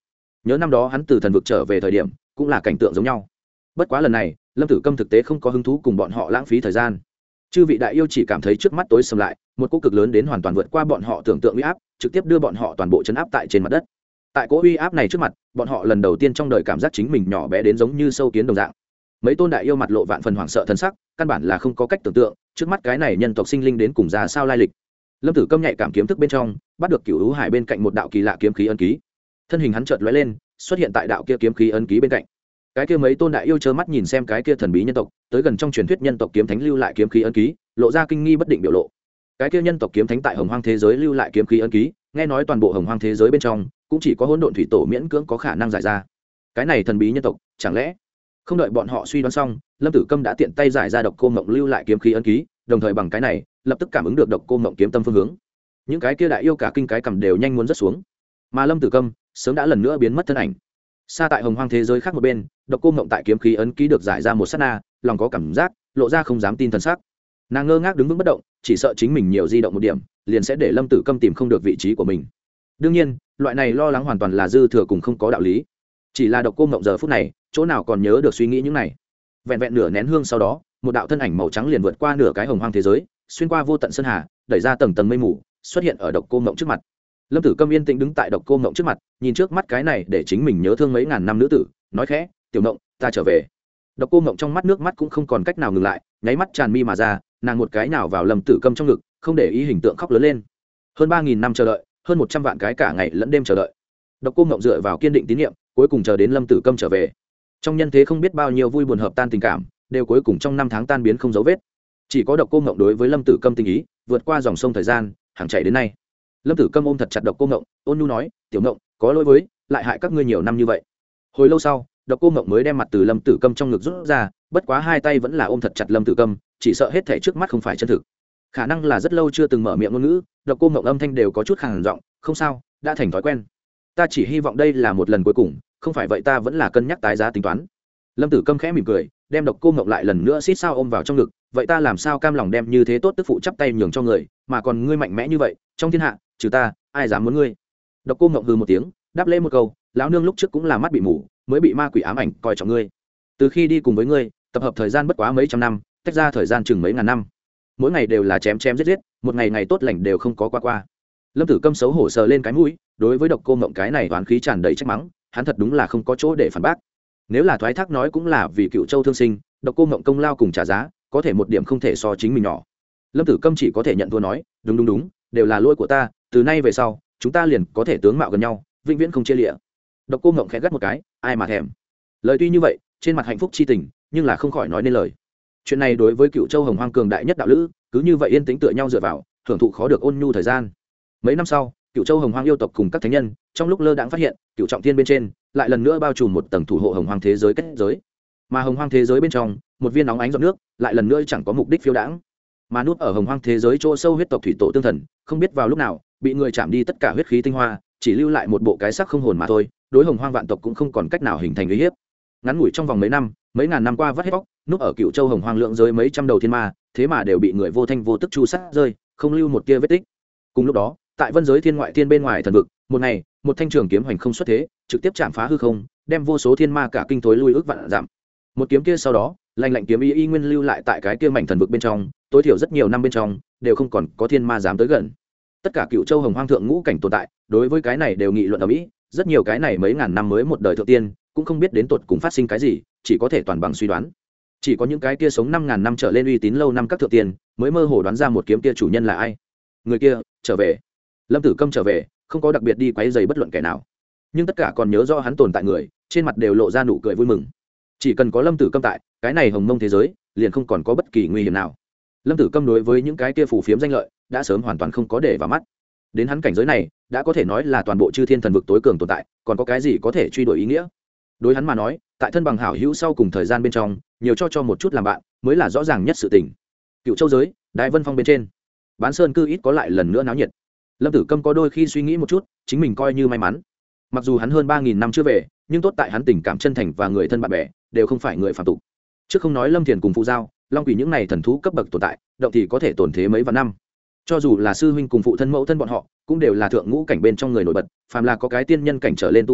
nhớ năm đó hắn từ thần vực trở về thời điểm cũng là cảnh tượng giống nhau. Bất quá lần này Lâm Tử Câm thực tế không có hứng thú cùng bọn họ lãng phí thời gian. Chư vị đại yêu chỉ cảm thấy trước mắt tối sầm lại, một cỗ cực lớn đến hoàn toàn vượt qua bọn họ tưởng tượng uy áp, trực tiếp đưa bọn họ toàn bộ chấn áp tại trên mặt đất. Tại cỗ uy áp này trước mặt, bọn họ lần đầu tiên trong đời cảm giác chính mình nhỏ bé đến giống như sâu kiến đồng dạng. Mấy tôn đại yêu mặt lộ vạn phần hoảng sợ thân sắc, căn bản là không có cách tưởng tượng trước mắt cái này nhân tộc sinh linh đến cùng ra sao lai lịch. Lâm Tử Câm nhạy cảm kiếm thức bên trong, bắt được Cửu Hữu Hải bên cạnh một đạo kỳ lạ kiếm khí ấn ký. Thân hình hắn chợt lóe lên, xuất hiện tại đạo kia kiếm khí ấn ký bên cạnh. Cái kia mấy tôn đại yêu trơ mắt nhìn xem cái kia thần bí nhân tộc, tới gần trong truyền thuyết nhân tộc kiếm thánh lưu lại kiếm khí ấn ký, lộ ra kinh nghi bất định biểu lộ. Cái kia nhân tộc kiếm thánh tại Hồng Hoang thế giới lưu lại kiếm khí ấn ký, nghe nói toàn bộ Hồng Hoang thế giới bên trong, cũng chỉ có Hỗn Độn Thủy Tổ miễn cưỡng có khả năng giải ra. Cái này thần bí nhân tộc, chẳng lẽ? Không đợi bọn họ suy đoán xong, Lâm Tử Câm đã tiện tay giải ra độc cô mộng lưu lại kiếm khí ấn ký, đồng thời bằng cái này, lập tức cảm ứng được độc cô mộng kiếm tâm phương hướng. Những cái kia đại yêu cả kinh cái cầm đều nhanh muốn rớt xuống, mà Lâm Tử Câm sớm đã lần nữa biến mất thân ảnh. Xa tại Hồng Hoang thế giới khác một bên, độc cô mộng tại kiếm khí ấn ký được giải ra một sát na, lòng có cảm giác, lộ ra không dám tin thần sắc. Nàng ngơ ngác đứng vững bất động, chỉ sợ chính mình nhiều di động một điểm, liền sẽ để Lâm Tử Câm tìm không được vị trí của mình. Đương nhiên, loại này lo lắng hoàn toàn là dư thừa cùng không có đạo lý. Chỉ là độc cô mộng giờ phút này, chỗ nào còn nhớ được suy nghĩ những này. Vẹn vẹn nửa nén hương sau đó, một đạo thân ảnh màu trắng liền vượt qua nửa cái Hồng Hoang thế giới, xuyên qua vô tận sơn hà, đẩy ra tầng tầng mây mù, xuất hiện ở độc cô mộng trước mặt. Lâm Tử Câm yên tĩnh đứng tại độc cô mộng trước mặt, nhìn trước mắt cái này để chính mình nhớ thương mấy ngàn năm nữ tử, nói khẽ, "Tiểu Mộng, ta trở về." Độc cô mộng trong mắt nước mắt cũng không còn cách nào ngừng lại, nháy mắt tràn mi mà ra, nàng một cái nào vào Lâm Tử Câm trong ngực, không để ý hình tượng khóc lớn lên. Hơn 3000 năm chờ đợi, hơn 100 vạn cái cả ngày lẫn đêm chờ đợi. Độc cô mộng dựa vào kiên định tín nhiệm, cuối cùng chờ đến Lâm Tử Câm trở về. Trong nhân thế không biết bao nhiêu vui buồn hợp tan tình cảm, đều cuối cùng trong năm tháng tan biến không dấu vết. Chỉ có độc cô mộng đối với Lâm Tử Câm tình ý, vượt qua dòng sông thời gian, hàng chảy đến nay. Lâm Tử Câm ôm thật chặt độc cô mộng, ôn nhu nói, "Tiểu Mộng, có lỗi với, lại hại các ngươi nhiều năm như vậy." Hồi lâu sau, độc cô mộng mới đem mặt từ Lâm Tử Câm trong ngực rút ra, bất quá hai tay vẫn là ôm thật chặt Lâm Tử Câm, chỉ sợ hết thảy trước mắt không phải chân thực. Khả năng là rất lâu chưa từng mở miệng ngôn ngữ, độc cô mộng âm thanh đều có chút khàn giọng, "Không sao, đã thành thói quen. Ta chỉ hy vọng đây là một lần cuối cùng, không phải vậy ta vẫn là cân nhắc tái giá tính toán." Lâm Tử Câm khẽ mỉm cười, đem độc cô mộng lại lần nữa xít sao ôm vào trong ngực, "Vậy ta làm sao cam lòng đem như thế tốt tức phụ chắp tay nhường cho người, mà còn ngươi mạnh mẽ như vậy, trong thiên hạ, trừ ta, ai dám muốn ngươi?" Độc cô mộng hừ một tiếng, đáp lễ một câu, "Lão nương lúc trước cũng là mắt bị mù, mới bị ma quỷ ám ảnh coi trọng ngươi. Từ khi đi cùng với ngươi, tập hợp thời gian bất quá mấy trăm năm, tách ra thời gian chừng mấy ngàn năm, mỗi ngày đều là chém chém giết giết, một ngày ngày tốt lành đều không có qua." Lâm Tử Câm xấu hổ sờ lên cái mũi, đối với độc cô mộng cái này oán khí tràn đầy trách mắng, hắn thật đúng là không có chỗ để phản bác. Nếu là thoái thác nói cũng là vì Cựu Châu thương sinh, độc cô mộng công lao cùng trả giá, có thể một điểm không thể so chính mình nhỏ. Lâm Tử Câm chỉ có thể nhận thua nói, đúng, đều là lỗi của ta, từ nay về sau, chúng ta liền có thể tướng mạo gần nhau, vĩnh viễn không chia lìa." Độc cô mộng khẽ gắt một cái, ai mà thèm. Lời tuy như vậy, trên mặt hạnh phúc chi tình, nhưng là không khỏi nói nên lời. Chuyện này đối với Cựu Châu Hồng Hoang cường đại nhất đạo lữ, cứ như vậy yên tĩnh tựa nhau dựa vào, thưởng thụ khó được ôn nhu thời gian. Mấy năm sau, Cựu Châu Hồng Hoang yêu tộc cùng các thánh nhân, trong lúc lơ đãng phát hiện, Cựu Trọng Thiên bên trên, lại lần nữa bao trùm một tầng thủ hộ Hồng Hoang thế giới kết giới. Mà Hồng Hoang thế giới bên trong, một viên óng ánh giọt nước, lại lần nữa chẳng có mục đích phiêu đãng. Mà núp ở Hồng Hoang thế giới chỗ sâu huyết tộc thủy tổ tương thần, không biết vào lúc nào, bị người chạm đi tất cả huyết khí tinh hoa, chỉ lưu lại một bộ cái xác không hồn mà thôi, đối Hồng Hoang vạn tộc cũng không còn cách nào hình thành uy hiếp. Ngắn ngủi trong vòng mấy năm, mấy ngàn năm qua vắt hết bóc, núp ở Cựu Châu Hồng Hoang lượng giới mấy trăm đầu thiên ma, thế mà đều bị người vô thanh vô tức chu sát rơi, không lưu một tia vết tích. Cùng lúc đó, tại vân giới thiên ngoại thiên bên ngoài thần vực, một ngày, một thanh trường kiếm hoành không xuất thế, trực tiếp chạm phá hư không, đem vô số thiên ma cả kinh thối lui ước vạn giảm. Một kiếm kia sau đó, lạnh lạnh kiếm y nguyên lưu lại tại cái kia mảnh thần vực bên trong, tối thiểu rất nhiều năm bên trong, đều không còn có thiên ma dám tới gần. Tất cả Cựu Châu Hồng Hoang thượng ngũ cảnh tồn tại, đối với cái này đều nghị luận ở mỹ, rất nhiều cái này mấy ngàn năm mới một đời thượng tiên, cũng không biết đến tột cùng phát sinh cái gì, chỉ có thể toàn bằng suy đoán. Chỉ có những cái kia sống 5000 năm trở lên uy tín lâu năm các thượng tiên, mới mơ hồ đoán ra một kiếm kia chủ nhân là ai. Người kia trở về. Lâm Tử Câm trở về, không có đặc biệt đi quấy rầy bất luận kẻ nào, nhưng tất cả còn nhớ rõ hắn tồn tại người, trên mặt đều lộ ra nụ cười vui mừng. Chỉ cần có Lâm Tử Câm tại, cái này hồng mông thế giới liền không còn có bất kỳ nguy hiểm nào. Lâm Tử Câm đối với những cái kia phù phiếm danh lợi đã sớm hoàn toàn không có để vào mắt. Đến hắn cảnh giới này, đã có thể nói là toàn bộ chư thiên thần vực tối cường tồn tại, còn có cái gì có thể truy đuổi ý nghĩa. Đối hắn mà nói, tại thân bằng hảo hữu sau cùng thời gian bên trong, nhiều cho một chút làm bạn, mới là rõ ràng nhất sự tình. Cựu Châu giới, Đại Vân Phong bên trên, Bán Sơn cư ít có lại lần nữa náo nhiệt. Lâm Tử Câm có đôi khi suy nghĩ một chút, chính mình coi như may mắn. Mặc dù hắn hơn 3000 năm chưa về, nhưng tốt tại hắn tình cảm chân thành và người thân bạn bè đều không phải người phàm tục. Trước không nói Lâm Thiền cùng Phụ Giao, Long Quỷ những này thần thú cấp bậc tồn tại, động thì có thể tồn thế mấy vạn năm. Cho dù là sư huynh cùng phụ thân mẫu thân bọn họ, cũng đều là thượng ngũ cảnh bên trong người nổi bật, phàm là có cái tiên nhân cảnh trở lên tu vi,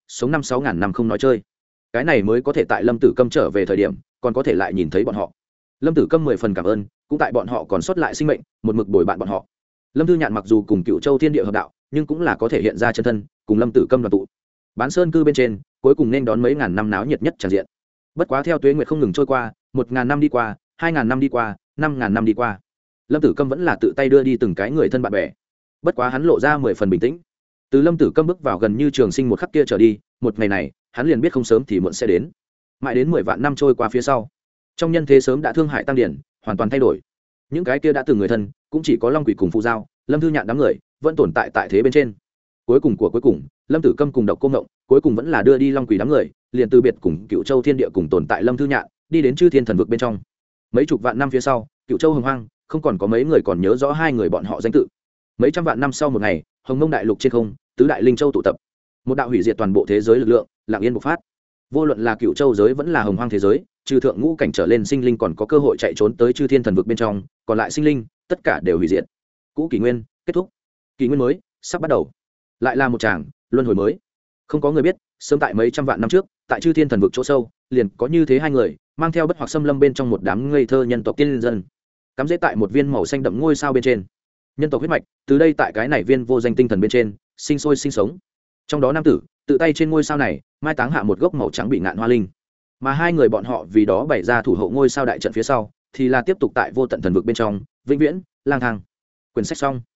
sống 5-6 ngàn năm không nói chơi. Cái này mới có thể tại Lâm Tử Câm trở về thời điểm còn có thể lại nhìn thấy bọn họ. Lâm Tử Câm 10 phần cảm ơn, cũng tại bọn họ còn sót lại sinh mệnh một mực bồi bạn bọn họ. Lâm Thư Nhạn mặc dù cùng Cựu Châu Thiên Địa hợp đạo, nhưng cũng là có thể hiện ra chân thân cùng Lâm Tử Câm đoàn tụ. Bán sơn cư bên trên cuối cùng nên đón mấy ngàn năm náo nhiệt nhất tràn diện. Bất quá theo tuế nguyệt không ngừng trôi qua, 1.000 năm đi qua, 2.000 năm đi qua, 5.000 năm đi qua, Lâm Tử Câm vẫn là tự tay đưa đi từng cái người thân bạn bè. Bất quá hắn lộ ra 10 phần bình tĩnh. Từ Lâm Tử Câm bước vào gần như trường sinh một khắc kia trở đi, một ngày này hắn liền biết không sớm thì muộn sẽ đến. Mãi đến 10 vạn năm trôi qua phía sau, trong nhân thế sớm đã thương hại tăng điển, hoàn toàn thay đổi. Những cái kia đã từng người thân cũng chỉ có Long Quỷ cùng Phù Giao, Lâm Thư Nhạn đám người vẫn tồn tại tại thế bên trên. Cuối cùng của cuối cùng, Lâm Tử Câm cùng Độc Cô Ngộng cuối cùng vẫn là đưa đi Long Quỷ đám người, liền từ biệt cùng Cựu Châu Thiên Địa cùng tồn tại Lâm Thư Nhạn, đi đến Chư Thiên Thần Vực bên trong. Mấy chục vạn năm phía sau, Cựu Châu Hồng Hoang không còn có mấy người còn nhớ rõ hai người bọn họ danh tự. Mấy trăm vạn năm sau một ngày, Hồng Mông đại lục trên không, tứ đại linh châu tụ tập, một đạo hủy diệt toàn bộ thế giới lực lượng lặng yên bộc phát. Vô luận là Cựu Châu giới vẫn là Hồng Hoang thế giới, trừ thượng ngũ cảnh trở lên sinh linh còn có cơ hội chạy trốn tới Chư Thiên Thần Vực bên trong, còn lại sinh linh tất cả đều hủy diệt. Cũ kỷ nguyên kết thúc, kỷ nguyên mới sắp bắt đầu. Lại là một tràng luân hồi mới. Không có người biết, sớm tại mấy trăm vạn năm trước, tại Chư Thiên Thần Vực chỗ sâu, liền có như thế hai người, mang theo bất hoặc xâm lâm bên trong một đám ngây thơ nhân tộc tiên dân, cắm rễ tại một viên màu xanh đậm ngôi sao bên trên. Nhân tộc huyết mạch, từ đây tại cái này viên vô danh tinh thần bên trên, sinh sôi sinh sống. Trong đó nam tử, tự tay trên ngôi sao này, mai táng hạ một gốc màu trắng bị ngạn hoa linh. Mà hai người bọn họ vì đó bày ra thủ hộ ngôi sao đại trận phía sau, thì là tiếp tục tại vô tận thần vực bên trong, vĩnh viễn lang thang. Quyển sách xong.